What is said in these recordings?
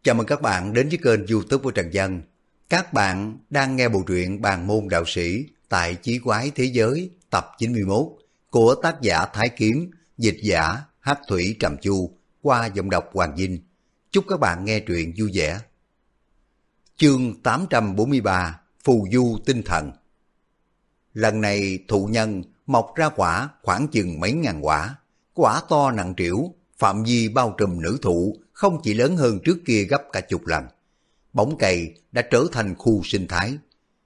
Chào mừng các bạn đến với kênh YouTube của Trần Dân. Các bạn đang nghe bộ truyện Bàn môn đạo sĩ tại Chí Quái Thế Giới tập 91 của tác giả Thái Kiếm, dịch giả Hắc Thủy Trầm Chu qua giọng đọc Hoàng Vinh. Chúc các bạn nghe truyện vui vẻ. Chương 843 Phù du tinh thần. Lần này thụ nhân mọc ra quả khoảng chừng mấy ngàn quả, quả to nặng trĩu, phạm vi bao trùm nữ thụ không chỉ lớn hơn trước kia gấp cả chục lần. Bóng cây đã trở thành khu sinh thái.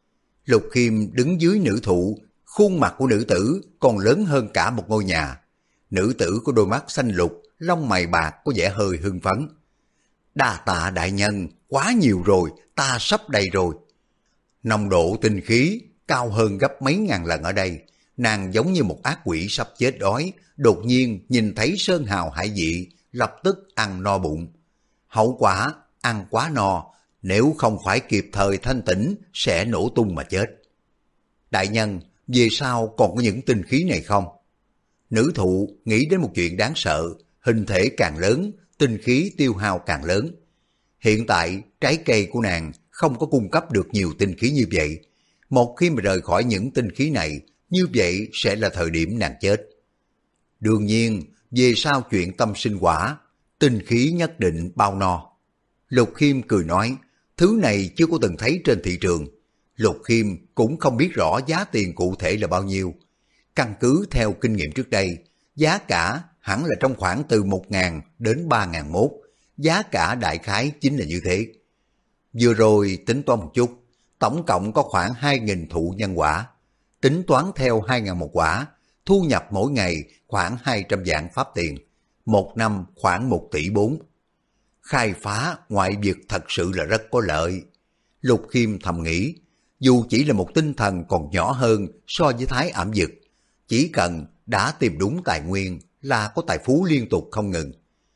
Lục Khiêm đứng dưới nữ thụ, khuôn mặt của nữ tử còn lớn hơn cả một ngôi nhà. Nữ tử có đôi mắt xanh lục, lông mày bạc có vẻ hơi hưng phấn. Đa tạ đại nhân, quá nhiều rồi, ta sắp đầy rồi. Nồng độ tinh khí cao hơn gấp mấy ngàn lần ở đây. Nàng giống như một ác quỷ sắp chết đói, đột nhiên nhìn thấy sơn hào hải vị, lập tức ăn no bụng. Hậu quả, ăn quá no, nếu không phải kịp thời thanh tỉnh, sẽ nổ tung mà chết. Đại nhân, về sau còn có những tinh khí này không? Nữ thụ nghĩ đến một chuyện đáng sợ, hình thể càng lớn, tinh khí tiêu hao càng lớn. Hiện tại, trái cây của nàng không có cung cấp được nhiều tinh khí như vậy. Một khi mà rời khỏi những tinh khí này, như vậy sẽ là thời điểm nàng chết. Đương nhiên, về sau chuyện tâm sinh quả, tinh khí nhất định bao no. Lục Khiêm cười nói, thứ này chưa có từng thấy trên thị trường. Lục Khiêm cũng không biết rõ giá tiền cụ thể là bao nhiêu. Căn cứ theo kinh nghiệm trước đây, giá cả hẳn là trong khoảng từ 1.000 đến 3.000 mốt. Giá cả đại khái chính là như thế. Vừa rồi tính toán một chút, tổng cộng có khoảng 2.000 thụ nhân quả. Tính toán theo 2.000 một quả, thu nhập mỗi ngày khoảng 200 vạn pháp tiền, một năm khoảng 1 tỷ 4. Khai phá ngoại vực thật sự là rất có lợi. Lục Khiêm thầm nghĩ, dù chỉ là một tinh thần còn nhỏ hơn so với thái ảm vực, chỉ cần đã tìm đúng tài nguyên là có tài phú liên tục không ngừng.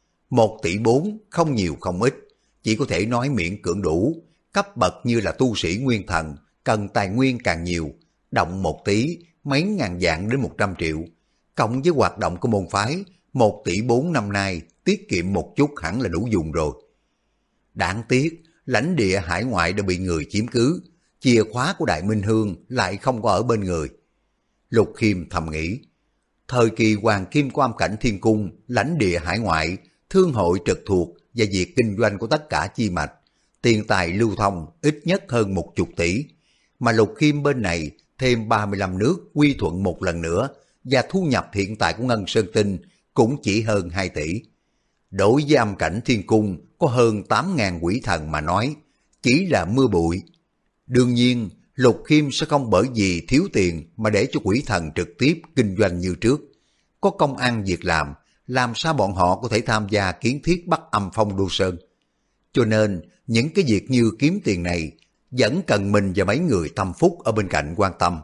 1 tỷ 4 không nhiều không ít, chỉ có thể nói miễn cưỡng đủ. Cấp bậc như là tu sĩ nguyên thần, cần tài nguyên càng nhiều, động 1 tỷ, mấy ngàn vạn đến 100 triệu. Cộng với hoạt động của môn phái, 1 tỷ 4 năm nay tiết kiệm một chút hẳn là đủ dùng rồi. Đáng tiếc, lãnh địa hải ngoại đã bị người chiếm cứ, chìa khóa của Đại Minh Hương lại không có ở bên người. Lục Khiêm thầm nghĩ, thời kỳ hoàng kim của Âm Cảnh Thiên Cung, lãnh địa hải ngoại, thương hội trực thuộc và việc kinh doanh của tất cả chi mạch, tiền tài lưu thông ít nhất hơn 10 tỷ, mà Lục Khiêm bên này thêm 35 nước quy thuận một lần nữa, và thu nhập hiện tại của Ngân Sơn Tinh cũng chỉ hơn 2 tỷ. Đối với Âm Cảnh Thiên Cung có hơn 8.000 quỷ thần mà nói, chỉ là mưa bụi. Đương nhiên, Lục Khiêm sẽ không bởi vì thiếu tiền mà để cho quỷ thần trực tiếp kinh doanh như trước. Có công ăn việc làm sao bọn họ có thể tham gia kiến thiết Bắc Âm Phong Đô Sơn. Cho nên, những cái việc như kiếm tiền này vẫn cần mình và mấy người tâm phúc ở bên cạnh quan tâm.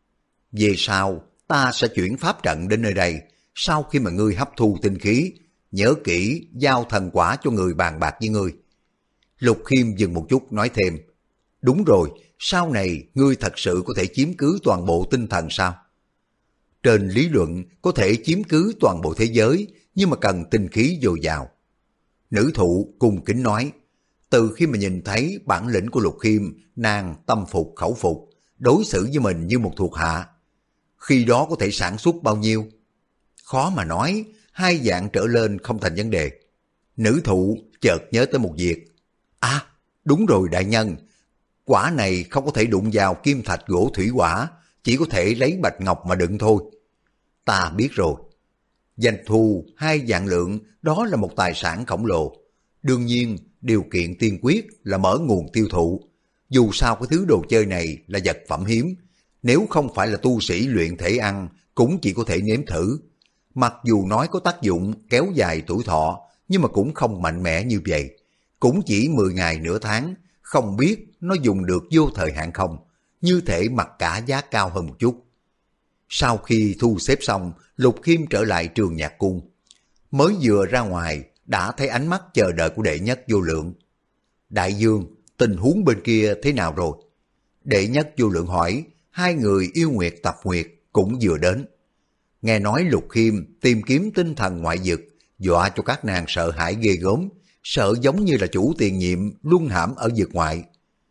Về sau, ta sẽ chuyển pháp trận đến nơi đây. Sau khi mà ngươi hấp thu tinh khí, nhớ kỹ giao thần quả cho người bàn bạc với ngươi. Lục Khiêm dừng một chút nói thêm, đúng rồi, sau này ngươi thật sự có thể chiếm cứ toàn bộ tinh thần sao? Trên lý luận có thể chiếm cứ toàn bộ thế giới, nhưng mà cần tinh khí dồi dào. Nữ thụ cung kính nói, từ khi mà nhìn thấy bản lĩnh của Lục Khiêm, nàng tâm phục khẩu phục, đối xử với mình như một thuộc hạ. Khi đó có thể sản xuất bao nhiêu? Khó mà nói, 2 vạn trở lên không thành vấn đề. Nữ thụ chợt nhớ tới một việc. À, đúng rồi đại nhân, quả này không có thể đụng vào kim thạch gỗ thủy hỏa, chỉ có thể lấy bạch ngọc mà đựng thôi. Ta biết rồi. Doanh thu 2 vạn lượng, đó là một tài sản khổng lồ. Đương nhiên, điều kiện tiên quyết là mở nguồn tiêu thụ. Dù sao cái thứ đồ chơi này là vật phẩm hiếm, nếu không phải là tu sĩ luyện thể ăn, cũng chỉ có thể nếm thử. Mặc dù nói có tác dụng kéo dài tuổi thọ, nhưng mà cũng không mạnh mẽ như vậy. Cũng chỉ 10 ngày nửa tháng, không biết nó dùng được vô thời hạn không, như thể mặc cả giá cao hơn một chút. Sau khi thu xếp xong, Lục Khiêm trở lại Trường Nhạc Cung. Mới vừa ra ngoài, đã thấy ánh mắt chờ đợi của Đệ Nhất Vô Lượng. Đại Dương, tình huống bên kia thế nào rồi? Đệ Nhất Vô Lượng hỏi, hai người yêu nguyệt tập nguyệt cũng vừa đến. Nghe nói Lục Khiêm tìm kiếm tinh thần ngoại vực, dọa cho các nàng sợ hãi ghê gớm, sợ giống như là chủ tiền nhiệm luân hãm ở vực ngoại.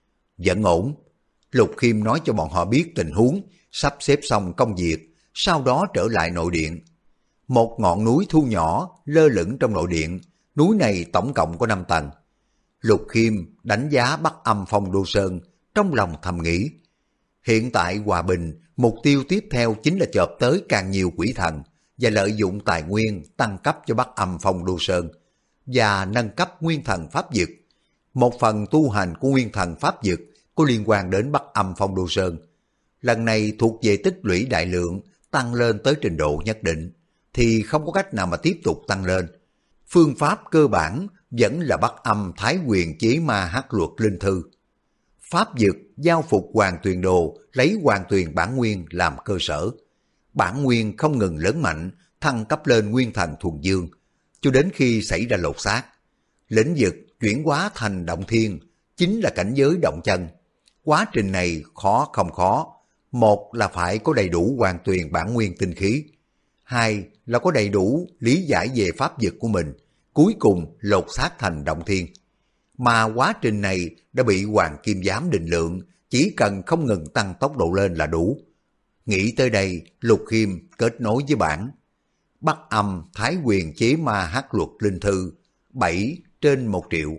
Vẫn ổn. Lục Khiêm nói cho bọn họ biết tình huống, sắp xếp xong công việc, sau đó trở lại nội điện. Một ngọn núi thu nhỏ lơ lửng trong nội điện, núi này tổng cộng có 5 tầng. Lục Khiêm đánh giá Bắc Âm Phong Đô Sơn, trong lòng thầm nghĩ. Hiện tại hòa bình, mục tiêu tiếp theo chính là chộp tới càng nhiều quỷ thần và lợi dụng tài nguyên tăng cấp cho Bắc Âm Phong Đô Sơn và nâng cấp nguyên thần pháp dực. Một phần tu hành của nguyên thần pháp dực có liên quan đến Bắc Âm Phong Đô Sơn. Lần này thuộc về tích lũy đại lượng, tăng lên tới trình độ nhất định, thì không có cách nào mà tiếp tục tăng lên. Phương pháp cơ bản vẫn là Bắc Âm Thái Quyền Chế Ma Hắc Luật Linh Thư. Pháp dực giao phục Hoàng Tuyền Đồ, lấy Hoàng Tuyền bản nguyên làm cơ sở. Bản nguyên không ngừng lớn mạnh, thăng cấp lên nguyên thần thuần dương, cho đến khi xảy ra lột xác. Lĩnh vực chuyển hóa thành động thiên, chính là cảnh giới động chân. Quá trình này khó không khó. Một là phải có đầy đủ Hoàng Tuyền bản nguyên tinh khí. Hai là có đầy đủ lý giải về pháp dực của mình. Cuối cùng lột xác thành động thiên. Mà quá trình này đã bị Hoàng Kim Giám định lượng, chỉ cần không ngừng tăng tốc độ lên là đủ. Nghĩ tới đây, Lục Khiêm kết nối với bản. Bắc Âm Thái Quyền Chế Ma Hắc Luật Linh Thư 7/1.000.000.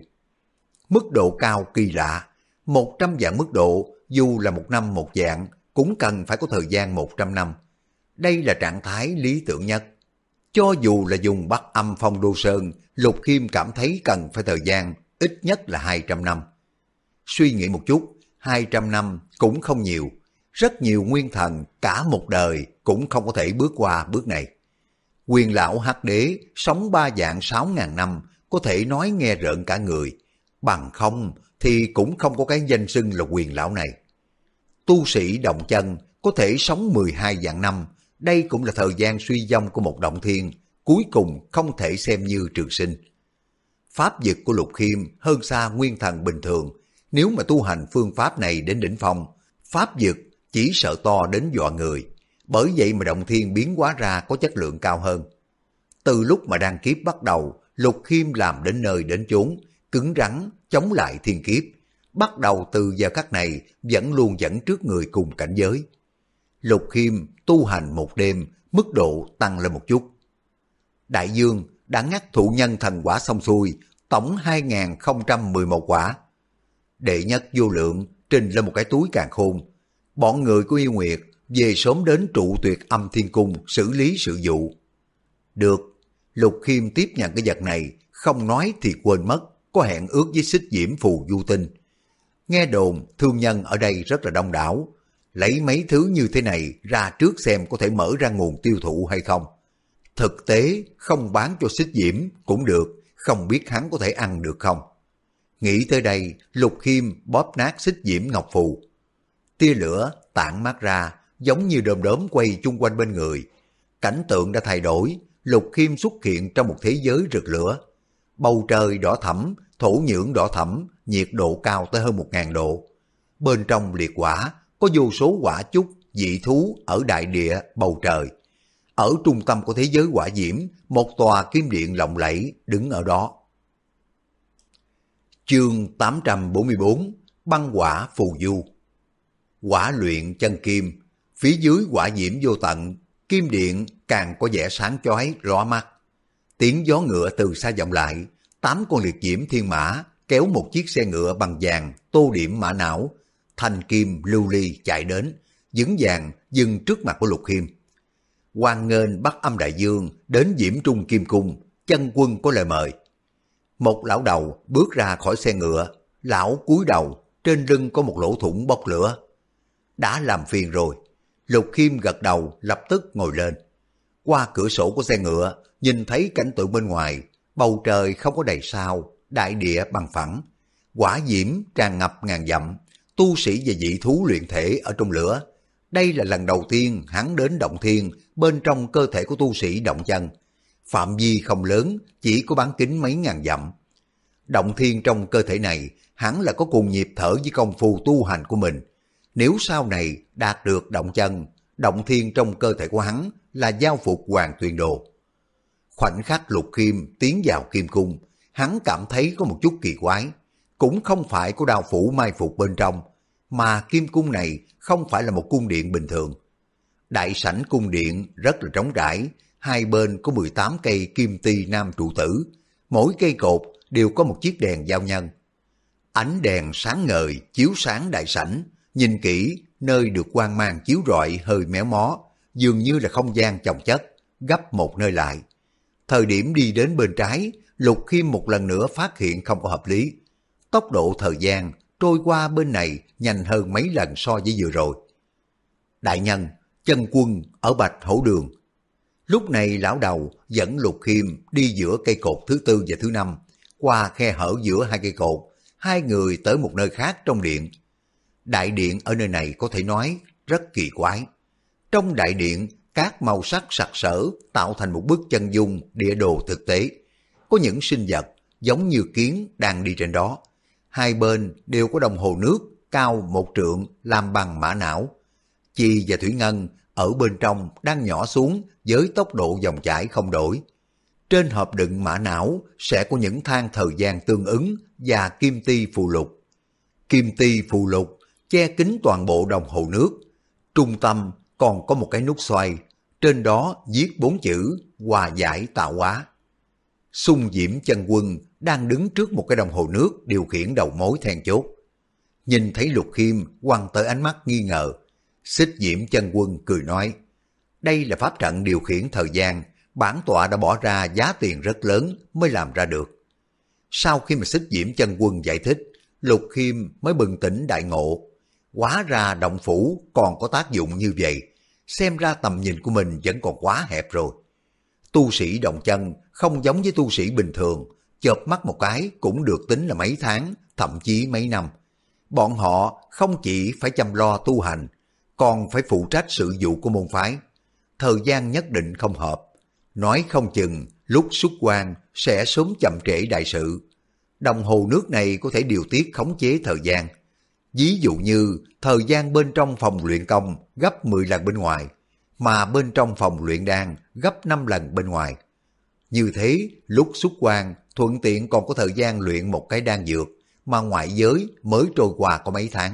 Mức độ cao kỳ lạ, 100 vạn mức độ, dù là một năm một vạn, cũng cần phải có thời gian 100 năm. Đây là trạng thái lý tưởng nhất. Cho dù là dùng Bắc Âm Phong Đô Sơn, Lục Khiêm cảm thấy cần phải thời gian ít nhất là 200 năm. Suy nghĩ một chút, 200 năm cũng không nhiều. Rất nhiều nguyên thần cả một đời cũng không có thể bước qua bước này. Quyền lão Hắc Đế sống 3.600.000 năm, có thể nói nghe rợn cả người. Bằng không thì cũng không có cái danh xưng là quyền lão này. Tu sĩ động chân có thể sống 12 vạn năm, đây cũng là thời gian suy vong của một động thiên, cuối cùng không thể xem như trường sinh. Pháp dực của Lục Khiêm hơn xa nguyên thần bình thường, nếu mà tu hành phương pháp này đến đỉnh phong, pháp dực chỉ sợ to đến dọa người, bởi vậy mà động thiên biến hóa ra có chất lượng cao hơn. Từ lúc mà đan kiếp bắt đầu, Lục Khiêm làm đến nơi đến chốn, cứng rắn chống lại thiên kiếp. Bắt đầu từ giờ khắc này vẫn luôn dẫn trước người cùng cảnh giới. Lục Khiêm tu hành một đêm, mức độ tăng lên một chút. Đại Dương đã ngắt thụ nhân thần quả xong xuôi, tổng 2.011 quả. Đệ nhất vô lượng trình lên một cái túi càn khôn. Bọn người của Yêu Nguyệt về sớm đến trụ tuyệt âm thiên cung xử lý sự vụ. Được, Lục Khiêm tiếp nhận cái vật này, không nói thì quên mất, có hẹn ước với Xích Diễm Phù Du Tinh. Nghe đồn thương nhân ở đây rất là đông đảo, lấy mấy thứ như thế này ra trước xem có thể mở ra nguồn tiêu thụ hay không. Thực tế không bán cho Xích Diễm cũng được, không biết hắn có thể ăn được không. Nghĩ tới đây, Lục Khiêm bóp nát Xích Diễm Ngọc Phù. Tia lửa tản mát ra, giống như đom đóm quay chung quanh bên người. Cảnh tượng đã thay đổi, Lục Khiêm xuất hiện trong một thế giới rực lửa. Bầu trời đỏ thẫm, thổ nhưỡng đỏ thẫm, nhiệt độ cao tới hơn 1.000 độ. Bên trong liệt hỏa có vô số hỏa chúc, dị thú ở đại địa bầu trời. Ở trung tâm của thế giới hỏa diễm, một tòa kim điện lộng lẫy đứng ở đó. Chương 844, băng hỏa phù du. Hỏa luyện chân kim, phía dưới hỏa diễm vô tận, kim điện càng có vẻ sáng chói lóa mắt. Tiếng gió ngựa từ xa vọng lại, 8 con liệt diễm thiên mã kéo một chiếc xe ngựa bằng vàng tô điểm mã não, thanh kim lưu ly chạy đến, vững vàng dừng trước mặt của Lục Khiêm. Hoan nghênh Bắc Âm Đại Dương đến Diễm Trung Kim Cung, chân quân có lời mời. Một lão đầu bước ra khỏi xe ngựa, lão cúi đầu, trên lưng có một lỗ thủng bốc lửa. Đã làm phiền rồi. Lục Khiêm gật đầu lập tức ngồi lên. Qua cửa sổ của xe ngựa, nhìn thấy cảnh tượng bên ngoài, bầu trời không có đầy sao, đại địa bằng phẳng, hỏa diễm tràn ngập ngàn dặm, tu sĩ và dị thú luyện thể ở trong lửa. Đây là lần đầu tiên hắn đến động thiên bên trong cơ thể của tu sĩ động chân. Phạm vi không lớn, chỉ có bán kính mấy ngàn dặm. Động thiên trong cơ thể này, hắn là có cùng nhịp thở với công phu tu hành của mình. Nếu sau này đạt được động chân, động thiên trong cơ thể của hắn là giao phục Hoàng Tuyền Đồ. Khoảnh khắc Lục Khiêm tiến vào kim cung, hắn cảm thấy có một chút kỳ quái. Cũng không phải có đao phủ mai phục bên trong, mà kim cung này không phải là một cung điện bình thường. Đại sảnh cung điện rất là trống trải, hai bên có 18 cây kim ti nam trụ tử, mỗi cây cột đều có một chiếc đèn giao nhân. Ánh đèn sáng ngời chiếu sáng đại sảnh, nhìn kỹ nơi được quang mang chiếu rọi hơi méo mó, dường như là không gian chồng chất, gấp một nơi lại. Thời điểm đi đến bên trái, Lục Khiêm một lần nữa phát hiện không có hợp lý. Tốc độ thời gian trôi qua bên này nhanh hơn mấy lần so với vừa rồi. Đại nhân, chân quân ở Bạch Hổ Đường. Lúc này lão đầu dẫn Lục Khiêm đi giữa cây cột thứ tư và thứ năm, qua khe hở giữa hai cây cột, hai người tới một nơi khác trong điện. Đại điện ở nơi này có thể nói rất kỳ quái. Trong đại điện, các màu sắc sặc sỡ tạo thành một bức chân dung địa đồ thực tế. Có những sinh vật giống như kiến đang đi trên đó. Hai bên đều có đồng hồ nước cao 1 trượng làm bằng mã não. Chi và thủy ngân ở bên trong đang nhỏ xuống với tốc độ dòng chảy không đổi. Trên hộp đựng mã não sẽ có những thang thời gian tương ứng và kim ti phù lục. Kim ti phù lục che kín toàn bộ đồng hồ nước. Trung tâm còn có một cái nút xoay, trên đó viết 4 chữ hòa giải tạo hóa. Xung Diễm Chân Quân đang đứng trước một cái đồng hồ nước điều khiển đầu mối then chốt. Nhìn thấy Lục Khiêm quăng tới ánh mắt nghi ngờ, Xích Diễm Chân Quân cười nói, đây là pháp trận điều khiển thời gian, bản tọa đã bỏ ra giá tiền rất lớn mới làm ra được. Sau khi mà Xích Diễm Chân Quân giải thích, Lục Khiêm mới bừng tỉnh đại ngộ. Hóa ra động phủ còn có tác dụng như vậy, xem ra tầm nhìn của mình vẫn còn quá hẹp rồi. Tu sĩ động chân không giống với tu sĩ bình thường, chợp mắt một cái cũng được tính là mấy tháng, thậm chí mấy năm. Bọn họ không chỉ phải chăm lo tu hành, còn phải phụ trách sự vụ của môn phái. Thời gian nhất định không hợp, nói không chừng lúc xuất quan sẽ sớm chậm trễ đại sự. Đồng hồ nước này có thể điều tiết khống chế thời gian. Ví dụ như thời gian bên trong phòng luyện công gấp 10 lần bên ngoài, mà bên trong phòng luyện đan gấp 5 lần bên ngoài. Như thế, lúc xuất quan thuận tiện còn có thời gian luyện một cái đan dược, mà ngoại giới mới trôi qua có mấy tháng.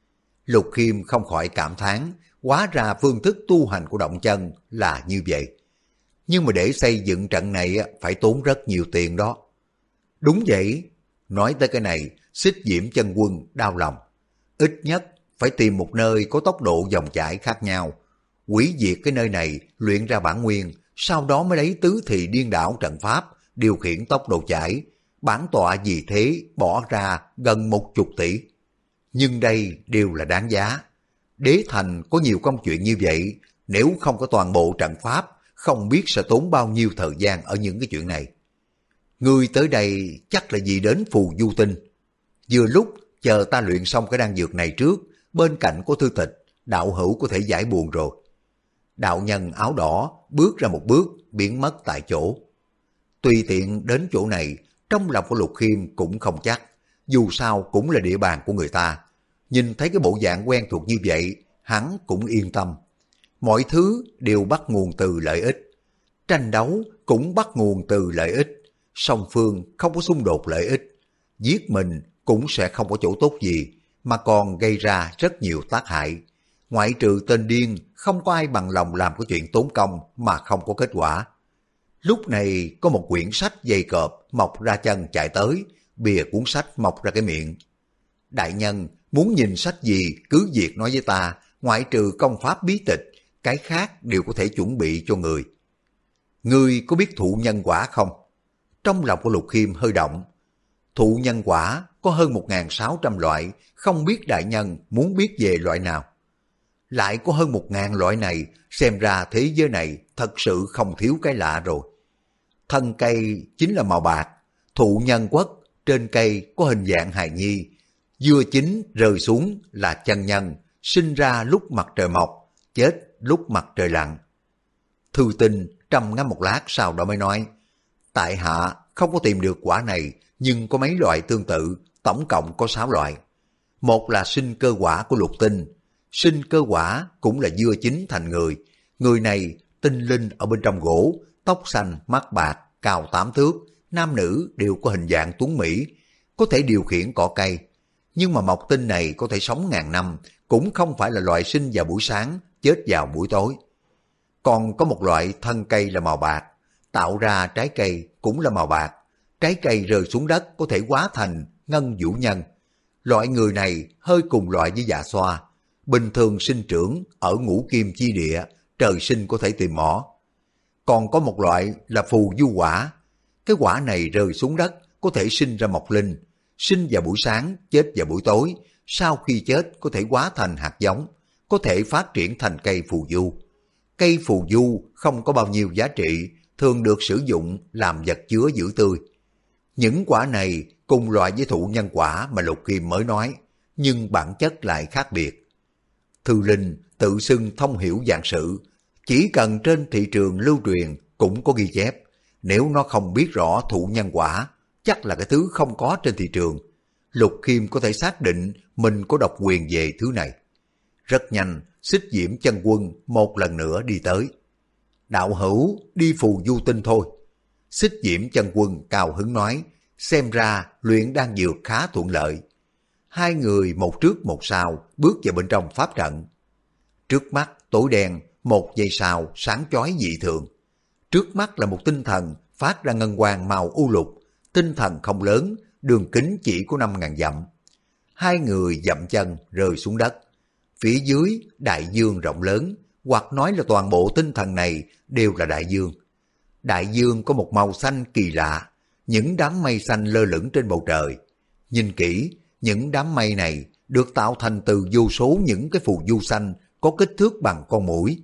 Lục Khiêm không khỏi cảm thán, hóa ra phương thức tu hành của động chân là như vậy. Nhưng mà để xây dựng trận này phải tốn rất nhiều tiền đó. Đúng vậy, nói tới cái này, Xích Diễm Chân Quân đau lòng. Ít nhất phải tìm một nơi có tốc độ dòng chảy khác nhau, hủy diệt cái nơi này luyện ra bản nguyên, sau đó mới lấy tứ thị điên đảo trận pháp điều khiển tốc độ chảy. Bản tọa vì thế bỏ ra gần 10 tỷ. Nhưng đây đều là đáng giá. Đế thành có nhiều công chuyện như vậy, nếu không có toàn bộ trận pháp, không biết sẽ tốn bao nhiêu thời gian ở những cái chuyện này. Ngươi tới đây chắc là vì đến phù du tinh. Vừa lúc chờ ta luyện xong cái đan dược này trước, bên cạnh có thư tịch, đạo hữu có thể giải buồn rồi. Đạo nhân áo đỏ bước ra một bước, biến mất tại chỗ. Tùy tiện đến chỗ này, trong lòng của Lục Khiêm cũng không chắc, dù sao cũng là địa bàn của người ta. Nhìn thấy cái bộ dạng quen thuộc như vậy, hắn cũng yên tâm. Mọi thứ đều bắt nguồn từ lợi ích. Tranh đấu cũng bắt nguồn từ lợi ích. Song phương không có xung đột lợi ích. Giết mình cũng sẽ không có chỗ tốt gì, mà còn gây ra rất nhiều tác hại. Ngoại trừ tên điên, không có ai bằng lòng làm cái chuyện tốn công mà không có kết quả. Lúc này có một quyển sách dày cộp mọc ra chân chạy tới, bìa cuốn sách mọc ra cái miệng. Đại nhân, muốn nhìn sách gì cứ việc nói với ta, ngoại trừ công pháp bí tịch, cái khác đều có thể chuẩn bị cho người. Ngươi có biết thụ nhân quả không? Trong lòng của Lục Khiêm hơi động. Thụ nhân quả có hơn 1.600 loại, không biết đại nhân muốn biết về loại nào. Lại có hơn 1.000 loại này, xem ra thế giới này thật sự không thiếu cái lạ rồi. Thân cây chính là màu bạc, thụ nhân quốc, trên cây có hình dạng hài nhi, dưa chín rơi xuống là chân nhân, sinh ra lúc mặt trời mọc, chết lúc mặt trời lặn. Thư Tinh trầm ngâm một lát sau đó mới nói, tại hạ không có tìm được quả này, nhưng có mấy loại tương tự, tổng cộng có 6 loại. Một là sinh cơ quả của lục tinh, sinh cơ quả cũng là dưa chín thành người. Người này tinh linh ở bên trong gỗ, tóc xanh, mắt bạc, cao 8 thước, nam nữ đều có hình dạng tuấn mỹ, có thể điều khiển cỏ cây. Nhưng mà mộc tinh này có thể sống ngàn năm, cũng không phải là loại sinh vào buổi sáng, chết vào buổi tối. Còn có một loại thân cây là màu bạc, tạo ra trái cây cũng là màu bạc. Trái cây rơi xuống đất có thể hóa thành ngân vũ nhân. Loại người này hơi cùng loại với dạ xoa, bình thường sinh trưởng ở ngũ kim chi địa, trời sinh có thể tìm mỏ. Còn có một loại là phù du quả, cái quả này rơi xuống đất có thể sinh ra mọc linh, sinh vào buổi sáng, chết vào buổi tối, sau khi chết có thể hóa thành hạt giống, có thể phát triển thành cây phù du. Cây phù du không có bao nhiêu giá trị, thường được sử dụng làm vật chứa giữ tươi. Những quả này cùng loại với thụ nhân quả mà Lục Kim mới nói, nhưng bản chất lại khác biệt. Thư Linh tự xưng thông hiểu dạng sự, chỉ cần trên thị trường lưu truyền cũng có ghi chép, nếu nó không biết rõ thụ nhân quả, chắc là cái thứ không có trên thị trường. Lục Kim có thể xác định mình có độc quyền về thứ này. Rất nhanh, Xích Diễm Chân Quân một lần nữa đi tới. Đạo hữu đi phù du tinh thôi. Xích Diễm Chân Quân cao hứng nói, xem ra luyện đan dược khá thuận lợi. Hai người một trước một sau bước vào bên trong pháp trận. Trước mắt tối đen, một giây sau sáng chói dị thường. Trước mắt là một tinh thần phát ra ngân quang màu u lục, tinh thần không lớn, đường kính chỉ có 5.000 dặm. Hai người dậm chân rơi xuống đất. Phía dưới đại dương rộng lớn, hoặc nói là toàn bộ tinh thần này đều là đại dương. Đại dương có một màu xanh kỳ lạ, những đám mây xanh lơ lửng trên bầu trời. Nhìn kỹ, những đám mây này được tạo thành từ vô số những cái phù du xanh có kích thước bằng con muỗi.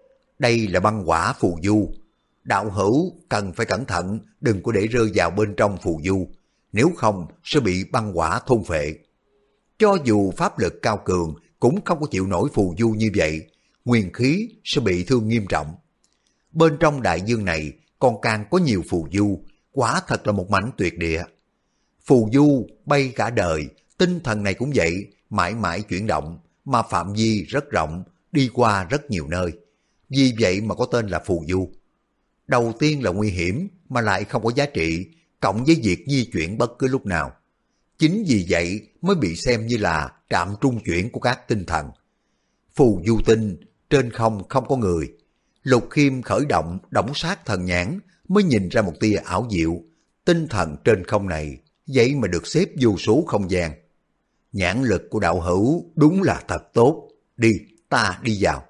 Đây là băng quả phù du. Đạo hữu cần phải cẩn thận, đừng có để rơi vào bên trong phù du, nếu không sẽ bị băng quả thôn phệ. Cho dù pháp lực cao cường cũng không có chịu nổi phù du như vậy, nguyên khí sẽ bị thương nghiêm trọng. Bên trong đại dương này còn càng có nhiều phù du, quả thật là một mảnh tuyệt địa. Phù du bay cả đời, tinh thần này cũng vậy, mãi mãi chuyển động, mà phạm vi rất rộng, đi qua rất nhiều nơi. Vì vậy mà có tên là phù du. Đầu tiên là nguy hiểm mà lại không có giá trị, cộng với việc di chuyển bất cứ lúc nào. Chính vì vậy mới bị xem như là trạm trung chuyển của các tinh thần. Phù du tinh, trên không không có người. Lục Khiêm khởi động đổng sát thần nhãn mới nhìn ra một tia ảo diệu. Tinh thần trên không này, vậy mà được xếp vô số không gian. Nhãn lực của đạo hữu đúng là thật tốt. Đi, ta đi vào.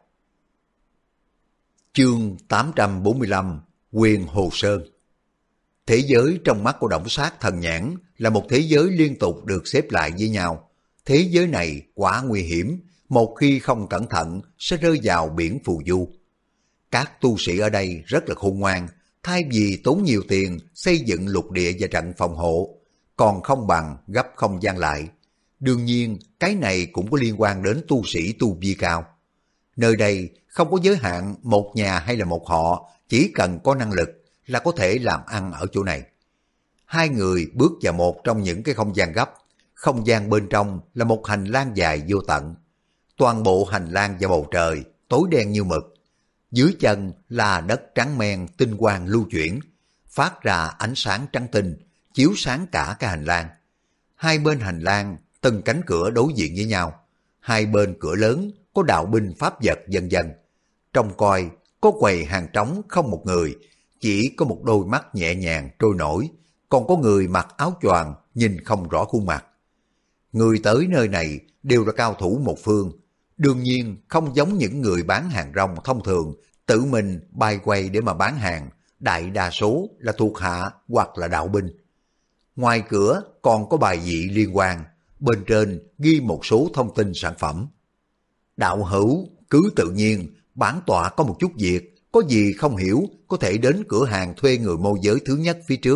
Chương 845 Quyền Hồ Sơn. Thế giới trong mắt của Đổng Sát thần nhãn là một thế giới liên tục được xếp lại với nhau. Thế giới này quá nguy hiểm, một khi không cẩn thận sẽ rơi vào biển phù du. Các tu sĩ ở đây rất là khôn ngoan, thay vì tốn nhiều tiền xây dựng lục địa và trận phòng hộ, còn không bằng gấp không gian lại. Đương nhiên, cái này cũng có liên quan đến tu sĩ tu vi cao. Nơi đây không có giới hạn một nhà hay là một họ, chỉ cần có năng lực là có thể làm ăn ở chỗ này. Hai người bước vào một trong những cái không gian gấp. Không gian bên trong là một hành lang dài vô tận. Toàn bộ hành lang và bầu trời tối đen như mực. Dưới chân là đất trắng men tinh quang lưu chuyển, phát ra ánh sáng trắng tinh, chiếu sáng cả cái hành lang. Hai bên hành lang từng cánh cửa đối diện với nhau. Hai bên cửa lớn có đạo binh pháp vật vân vân. Trong coi có quầy hàng trống không một người, chỉ có một đôi mắt nhẹ nhàng trôi nổi, còn có người mặc áo choàng nhìn không rõ khuôn mặt. Người tới nơi này đều là cao thủ một phương, đương nhiên không giống những người bán hàng rong thông thường, tự mình bay quay để mà bán hàng, đại đa số là thuộc hạ hoặc là đạo binh. Ngoài cửa còn có bài vị liên quan, bên trên ghi một số thông tin sản phẩm. Đạo hữu cứ tự nhiên, bản tọa có một chút việc, có gì không hiểu có thể đến cửa hàng thuê người môi giới thứ nhất phía trước.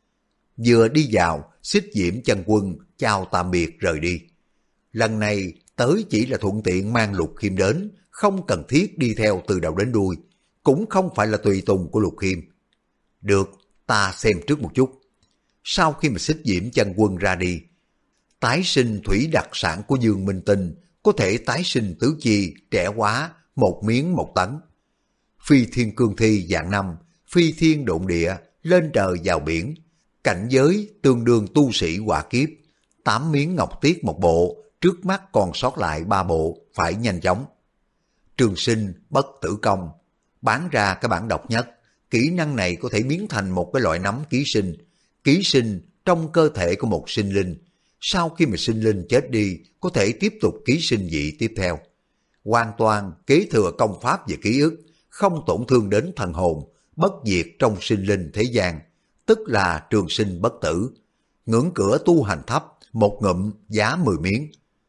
Vừa đi vào, Xích Diễm Chân Quân chào tạm biệt rời đi. Lần này tới chỉ là thuận tiện mang Lục Khiêm đến, không cần thiết đi theo từ đầu đến đuôi, cũng không phải là tùy tùng của Lục Khiêm. Được, ta xem trước một chút. Sau khi mà Xích Diễm Chân Quân ra đi, tái sinh thủy đặc sản của Dương Minh Tinh có thể tái sinh tứ chi trẻ hóa, một miếng một tấn. Phi thiên cương thi dạng năm, phi thiên độn địa, lên trời vào biển, cảnh giới tương đương tu sĩ hỏa kiếp, 8 miếng ngọc tiết một bộ, trước mắt còn sót lại 3 bộ, phải nhanh chóng. Trường sinh bất tử công, bán ra cái bản độc nhất, kỹ năng này có thể biến thành một cái loại nấm ký sinh trong cơ thể của một sinh linh. Sau khi mà sinh linh chết đi, có thể tiếp tục ký sinh vị tiếp theo. Hoàn toàn kế thừa công pháp về ký ức, không tổn thương đến thần hồn, bất diệt trong sinh linh thế gian, tức là trường sinh bất tử. Ngưỡng cửa tu hành thấp, một ngụm giá 10 miếng.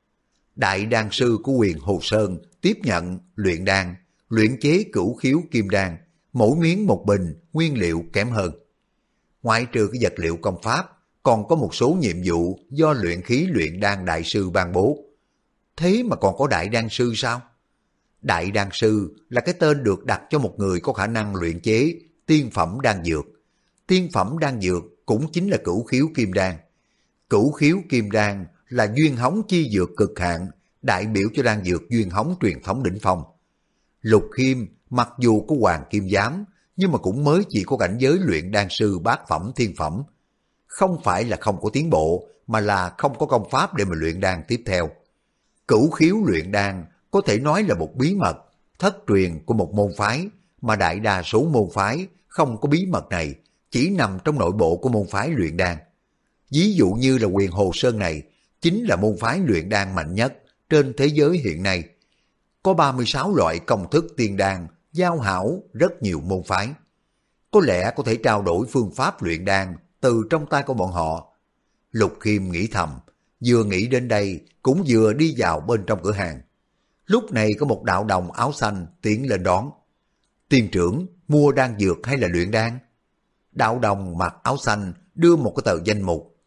Đại đan sư của Huyền Hồ Sơn tiếp nhận luyện đan, luyện chế cửu khiếu kim đan, mỗi miếng một bình, nguyên liệu kém hơn. Ngoại trừ cái vật liệu công pháp, còn có một số nhiệm vụ do luyện khí luyện đan đại sư ban bố. Thế mà còn có đại đan sư sao? Đại đan sư là cái tên được đặt cho một người có khả năng luyện chế tiên phẩm đan dược. Tiên phẩm đan dược cũng chính là cửu khiếu kim đan. Cửu khiếu kim đan là duyên hống chi dược cực hạn, đại biểu cho đan dược duyên hống truyền thống đỉnh phong. Lục Khiêm mặc dù có hoàng kim giám, nhưng mà cũng mới chỉ có cảnh giới luyện đan sư bát phẩm thiên phẩm. Không phải là không có tiến bộ, mà là không có công pháp để mà luyện đan tiếp theo. Cửu khiếu luyện đan có thể nói là một bí mật, thất truyền của một môn phái, mà đại đa số môn phái không có bí mật này, chỉ nằm trong nội bộ của môn phái luyện đan. Ví dụ như là Huyền Hồ Sơn này, chính là môn phái luyện đan mạnh nhất trên thế giới hiện nay. Có 36 loại công thức tiên đan, giao hảo rất nhiều môn phái. Có lẽ có thể trao đổi phương pháp luyện đan từ trong tay của bọn họ. Lục Khiêm nghĩ thầm, vừa nghĩ đến đây cũng vừa đi vào bên trong cửa hàng. Lúc này có một đạo đồng áo xanh tiến lên đón. Tiên trưởng, mua đan dược hay là luyện đan? Đạo đồng mặc áo xanh đưa một cái tờ danh mục.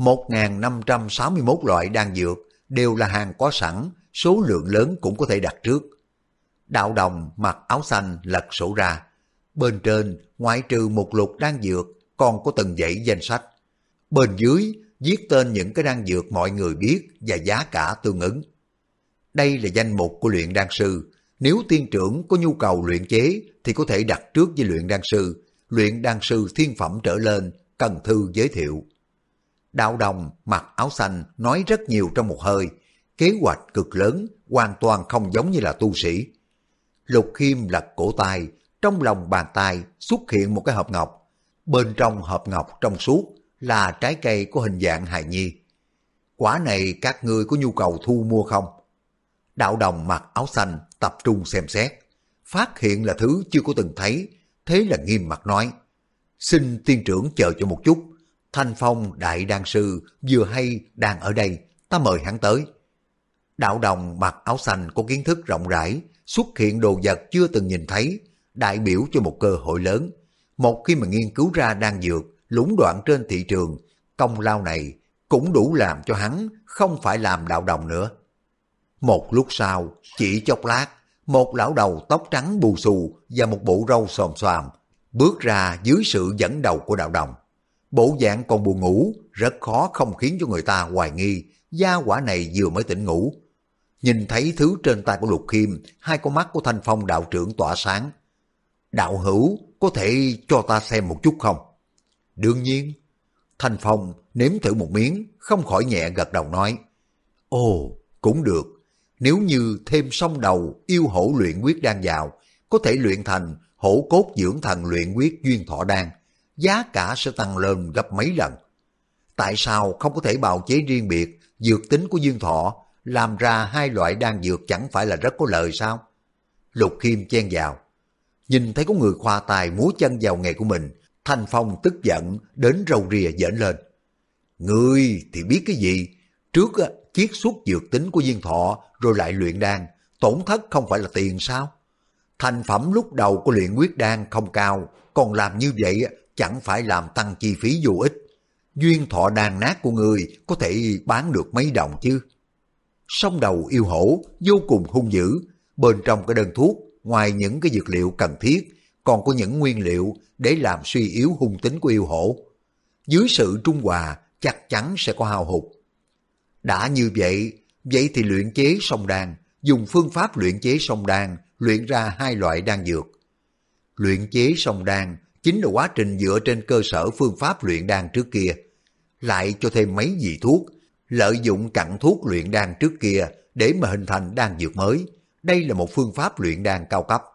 1561 loại đan dược đều là hàng có sẵn, số lượng lớn cũng có thể đặt trước. Đạo đồng mặc áo xanh lật sổ ra. Bên trên, ngoại trừ mục lục đan dược, còn có từng dãy danh sách. Bên dưới, viết tên những cái đan dược mọi người biết và giá cả tương ứng. Đây là danh mục của luyện đan sư. Nếu tiên trưởng có nhu cầu luyện chế thì có thể đặt trước với luyện đan sư. Luyện đan sư thiên phẩm trở lên, cần thư giới thiệu. Đạo đồng mặc áo xanh nói rất nhiều trong một hơi. Kế hoạch cực lớn, hoàn toàn không giống như là tu sĩ. Lục Khiêm lật cổ tay, trong lòng bàn tay xuất hiện một cái hộp ngọc. Bên trong hộp ngọc trong suốt là trái cây có hình dạng hài nhi. Quả này các ngươi có nhu cầu thu mua không? Đạo đồng mặc áo xanh tập trung xem xét, phát hiện là thứ chưa có từng thấy, thế là nghiêm mặt nói: xin tiên trưởng chờ cho một chút, Thanh Phong đại đan sư vừa hay đang ở đây, ta mời hắn tới. Đạo đồng mặc áo xanh có kiến thức rộng rãi, xuất hiện đồ vật chưa từng nhìn thấy, đại biểu cho một cơ hội lớn. Một khi mà nghiên cứu ra đan dược lũng đoạn trên thị trường, công lao này cũng đủ làm cho hắn không phải làm đạo đồng nữa. Một lúc sau, chỉ chốc lát, một lão đầu tóc trắng bù xù và một bộ râu xồm xoàm bước ra dưới sự dẫn đầu của đạo đồng. Bộ dạng còn buồn ngủ, rất khó không khiến cho người ta hoài nghi gia hỏa này vừa mới tỉnh ngủ. Nhìn thấy thứ trên tay của Lục Khiêm, hai con mắt của Thanh Phong đạo trưởng tỏa sáng. Đạo hữu, có thể cho ta xem một chút không? Đương nhiên. Thanh Phong nếm thử một miếng, không khỏi nhẹ gật đầu nói: ồ, cũng được. Nếu như thêm song đầu yêu hổ luyện quyết đan vào, có thể luyện thành hổ cốt dưỡng thần luyện quyết duyên thọ đan, giá cả sẽ tăng lên gấp mấy lần. Tại sao không có thể bào chế riêng biệt dược tính của duyên thọ, làm ra hai loại đan dược chẳng phải là rất có lợi sao? Lục Khiêm chen vào. Nhìn thấy có người khoa tài múa chân vào nghề của mình, Thanh Phong tức giận đến râu rìa giỡn lên. Ngươi thì biết cái gì? Trước chiết xuất dược tính của duyên thọ rồi lại luyện đan, tổn thất không phải là tiền sao? Thành phẩm lúc đầu của luyện quyết đan không cao, còn làm như vậy chẳng phải làm tăng chi phí vô ích. Duyên thọ đan nát của người có thể bán được mấy đồng chứ? Song đầu yêu hổ vô cùng hung dữ, bên trong cái đơn thuốc ngoài những cái dược liệu cần thiết còn có những nguyên liệu để làm suy yếu hung tính của yêu hổ. Dưới sự trung hòa chắc chắn sẽ có hao hụt. Đã như vậy thì luyện chế song đan, dùng phương pháp luyện chế song đan luyện ra hai loại đan dược. Luyện chế song đan chính là quá trình dựa trên cơ sở phương pháp luyện đan trước kia, lại cho thêm mấy vị thuốc, lợi dụng cặn thuốc luyện đan trước kia để mà hình thành đan dược mới. Đây là một phương pháp luyện đan cao cấp.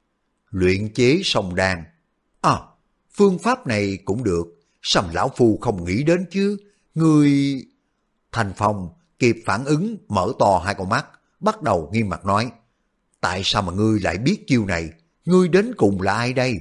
Luyện chế song đan. À, phương pháp này cũng được, sao lão phu không nghĩ đến chứ? Ngươi... Thanh Phong kịp phản ứng, mở to hai con mắt, bắt đầu nghiêm mặt nói, tại sao mà ngươi lại biết chiêu này? Ngươi đến cùng là ai đây?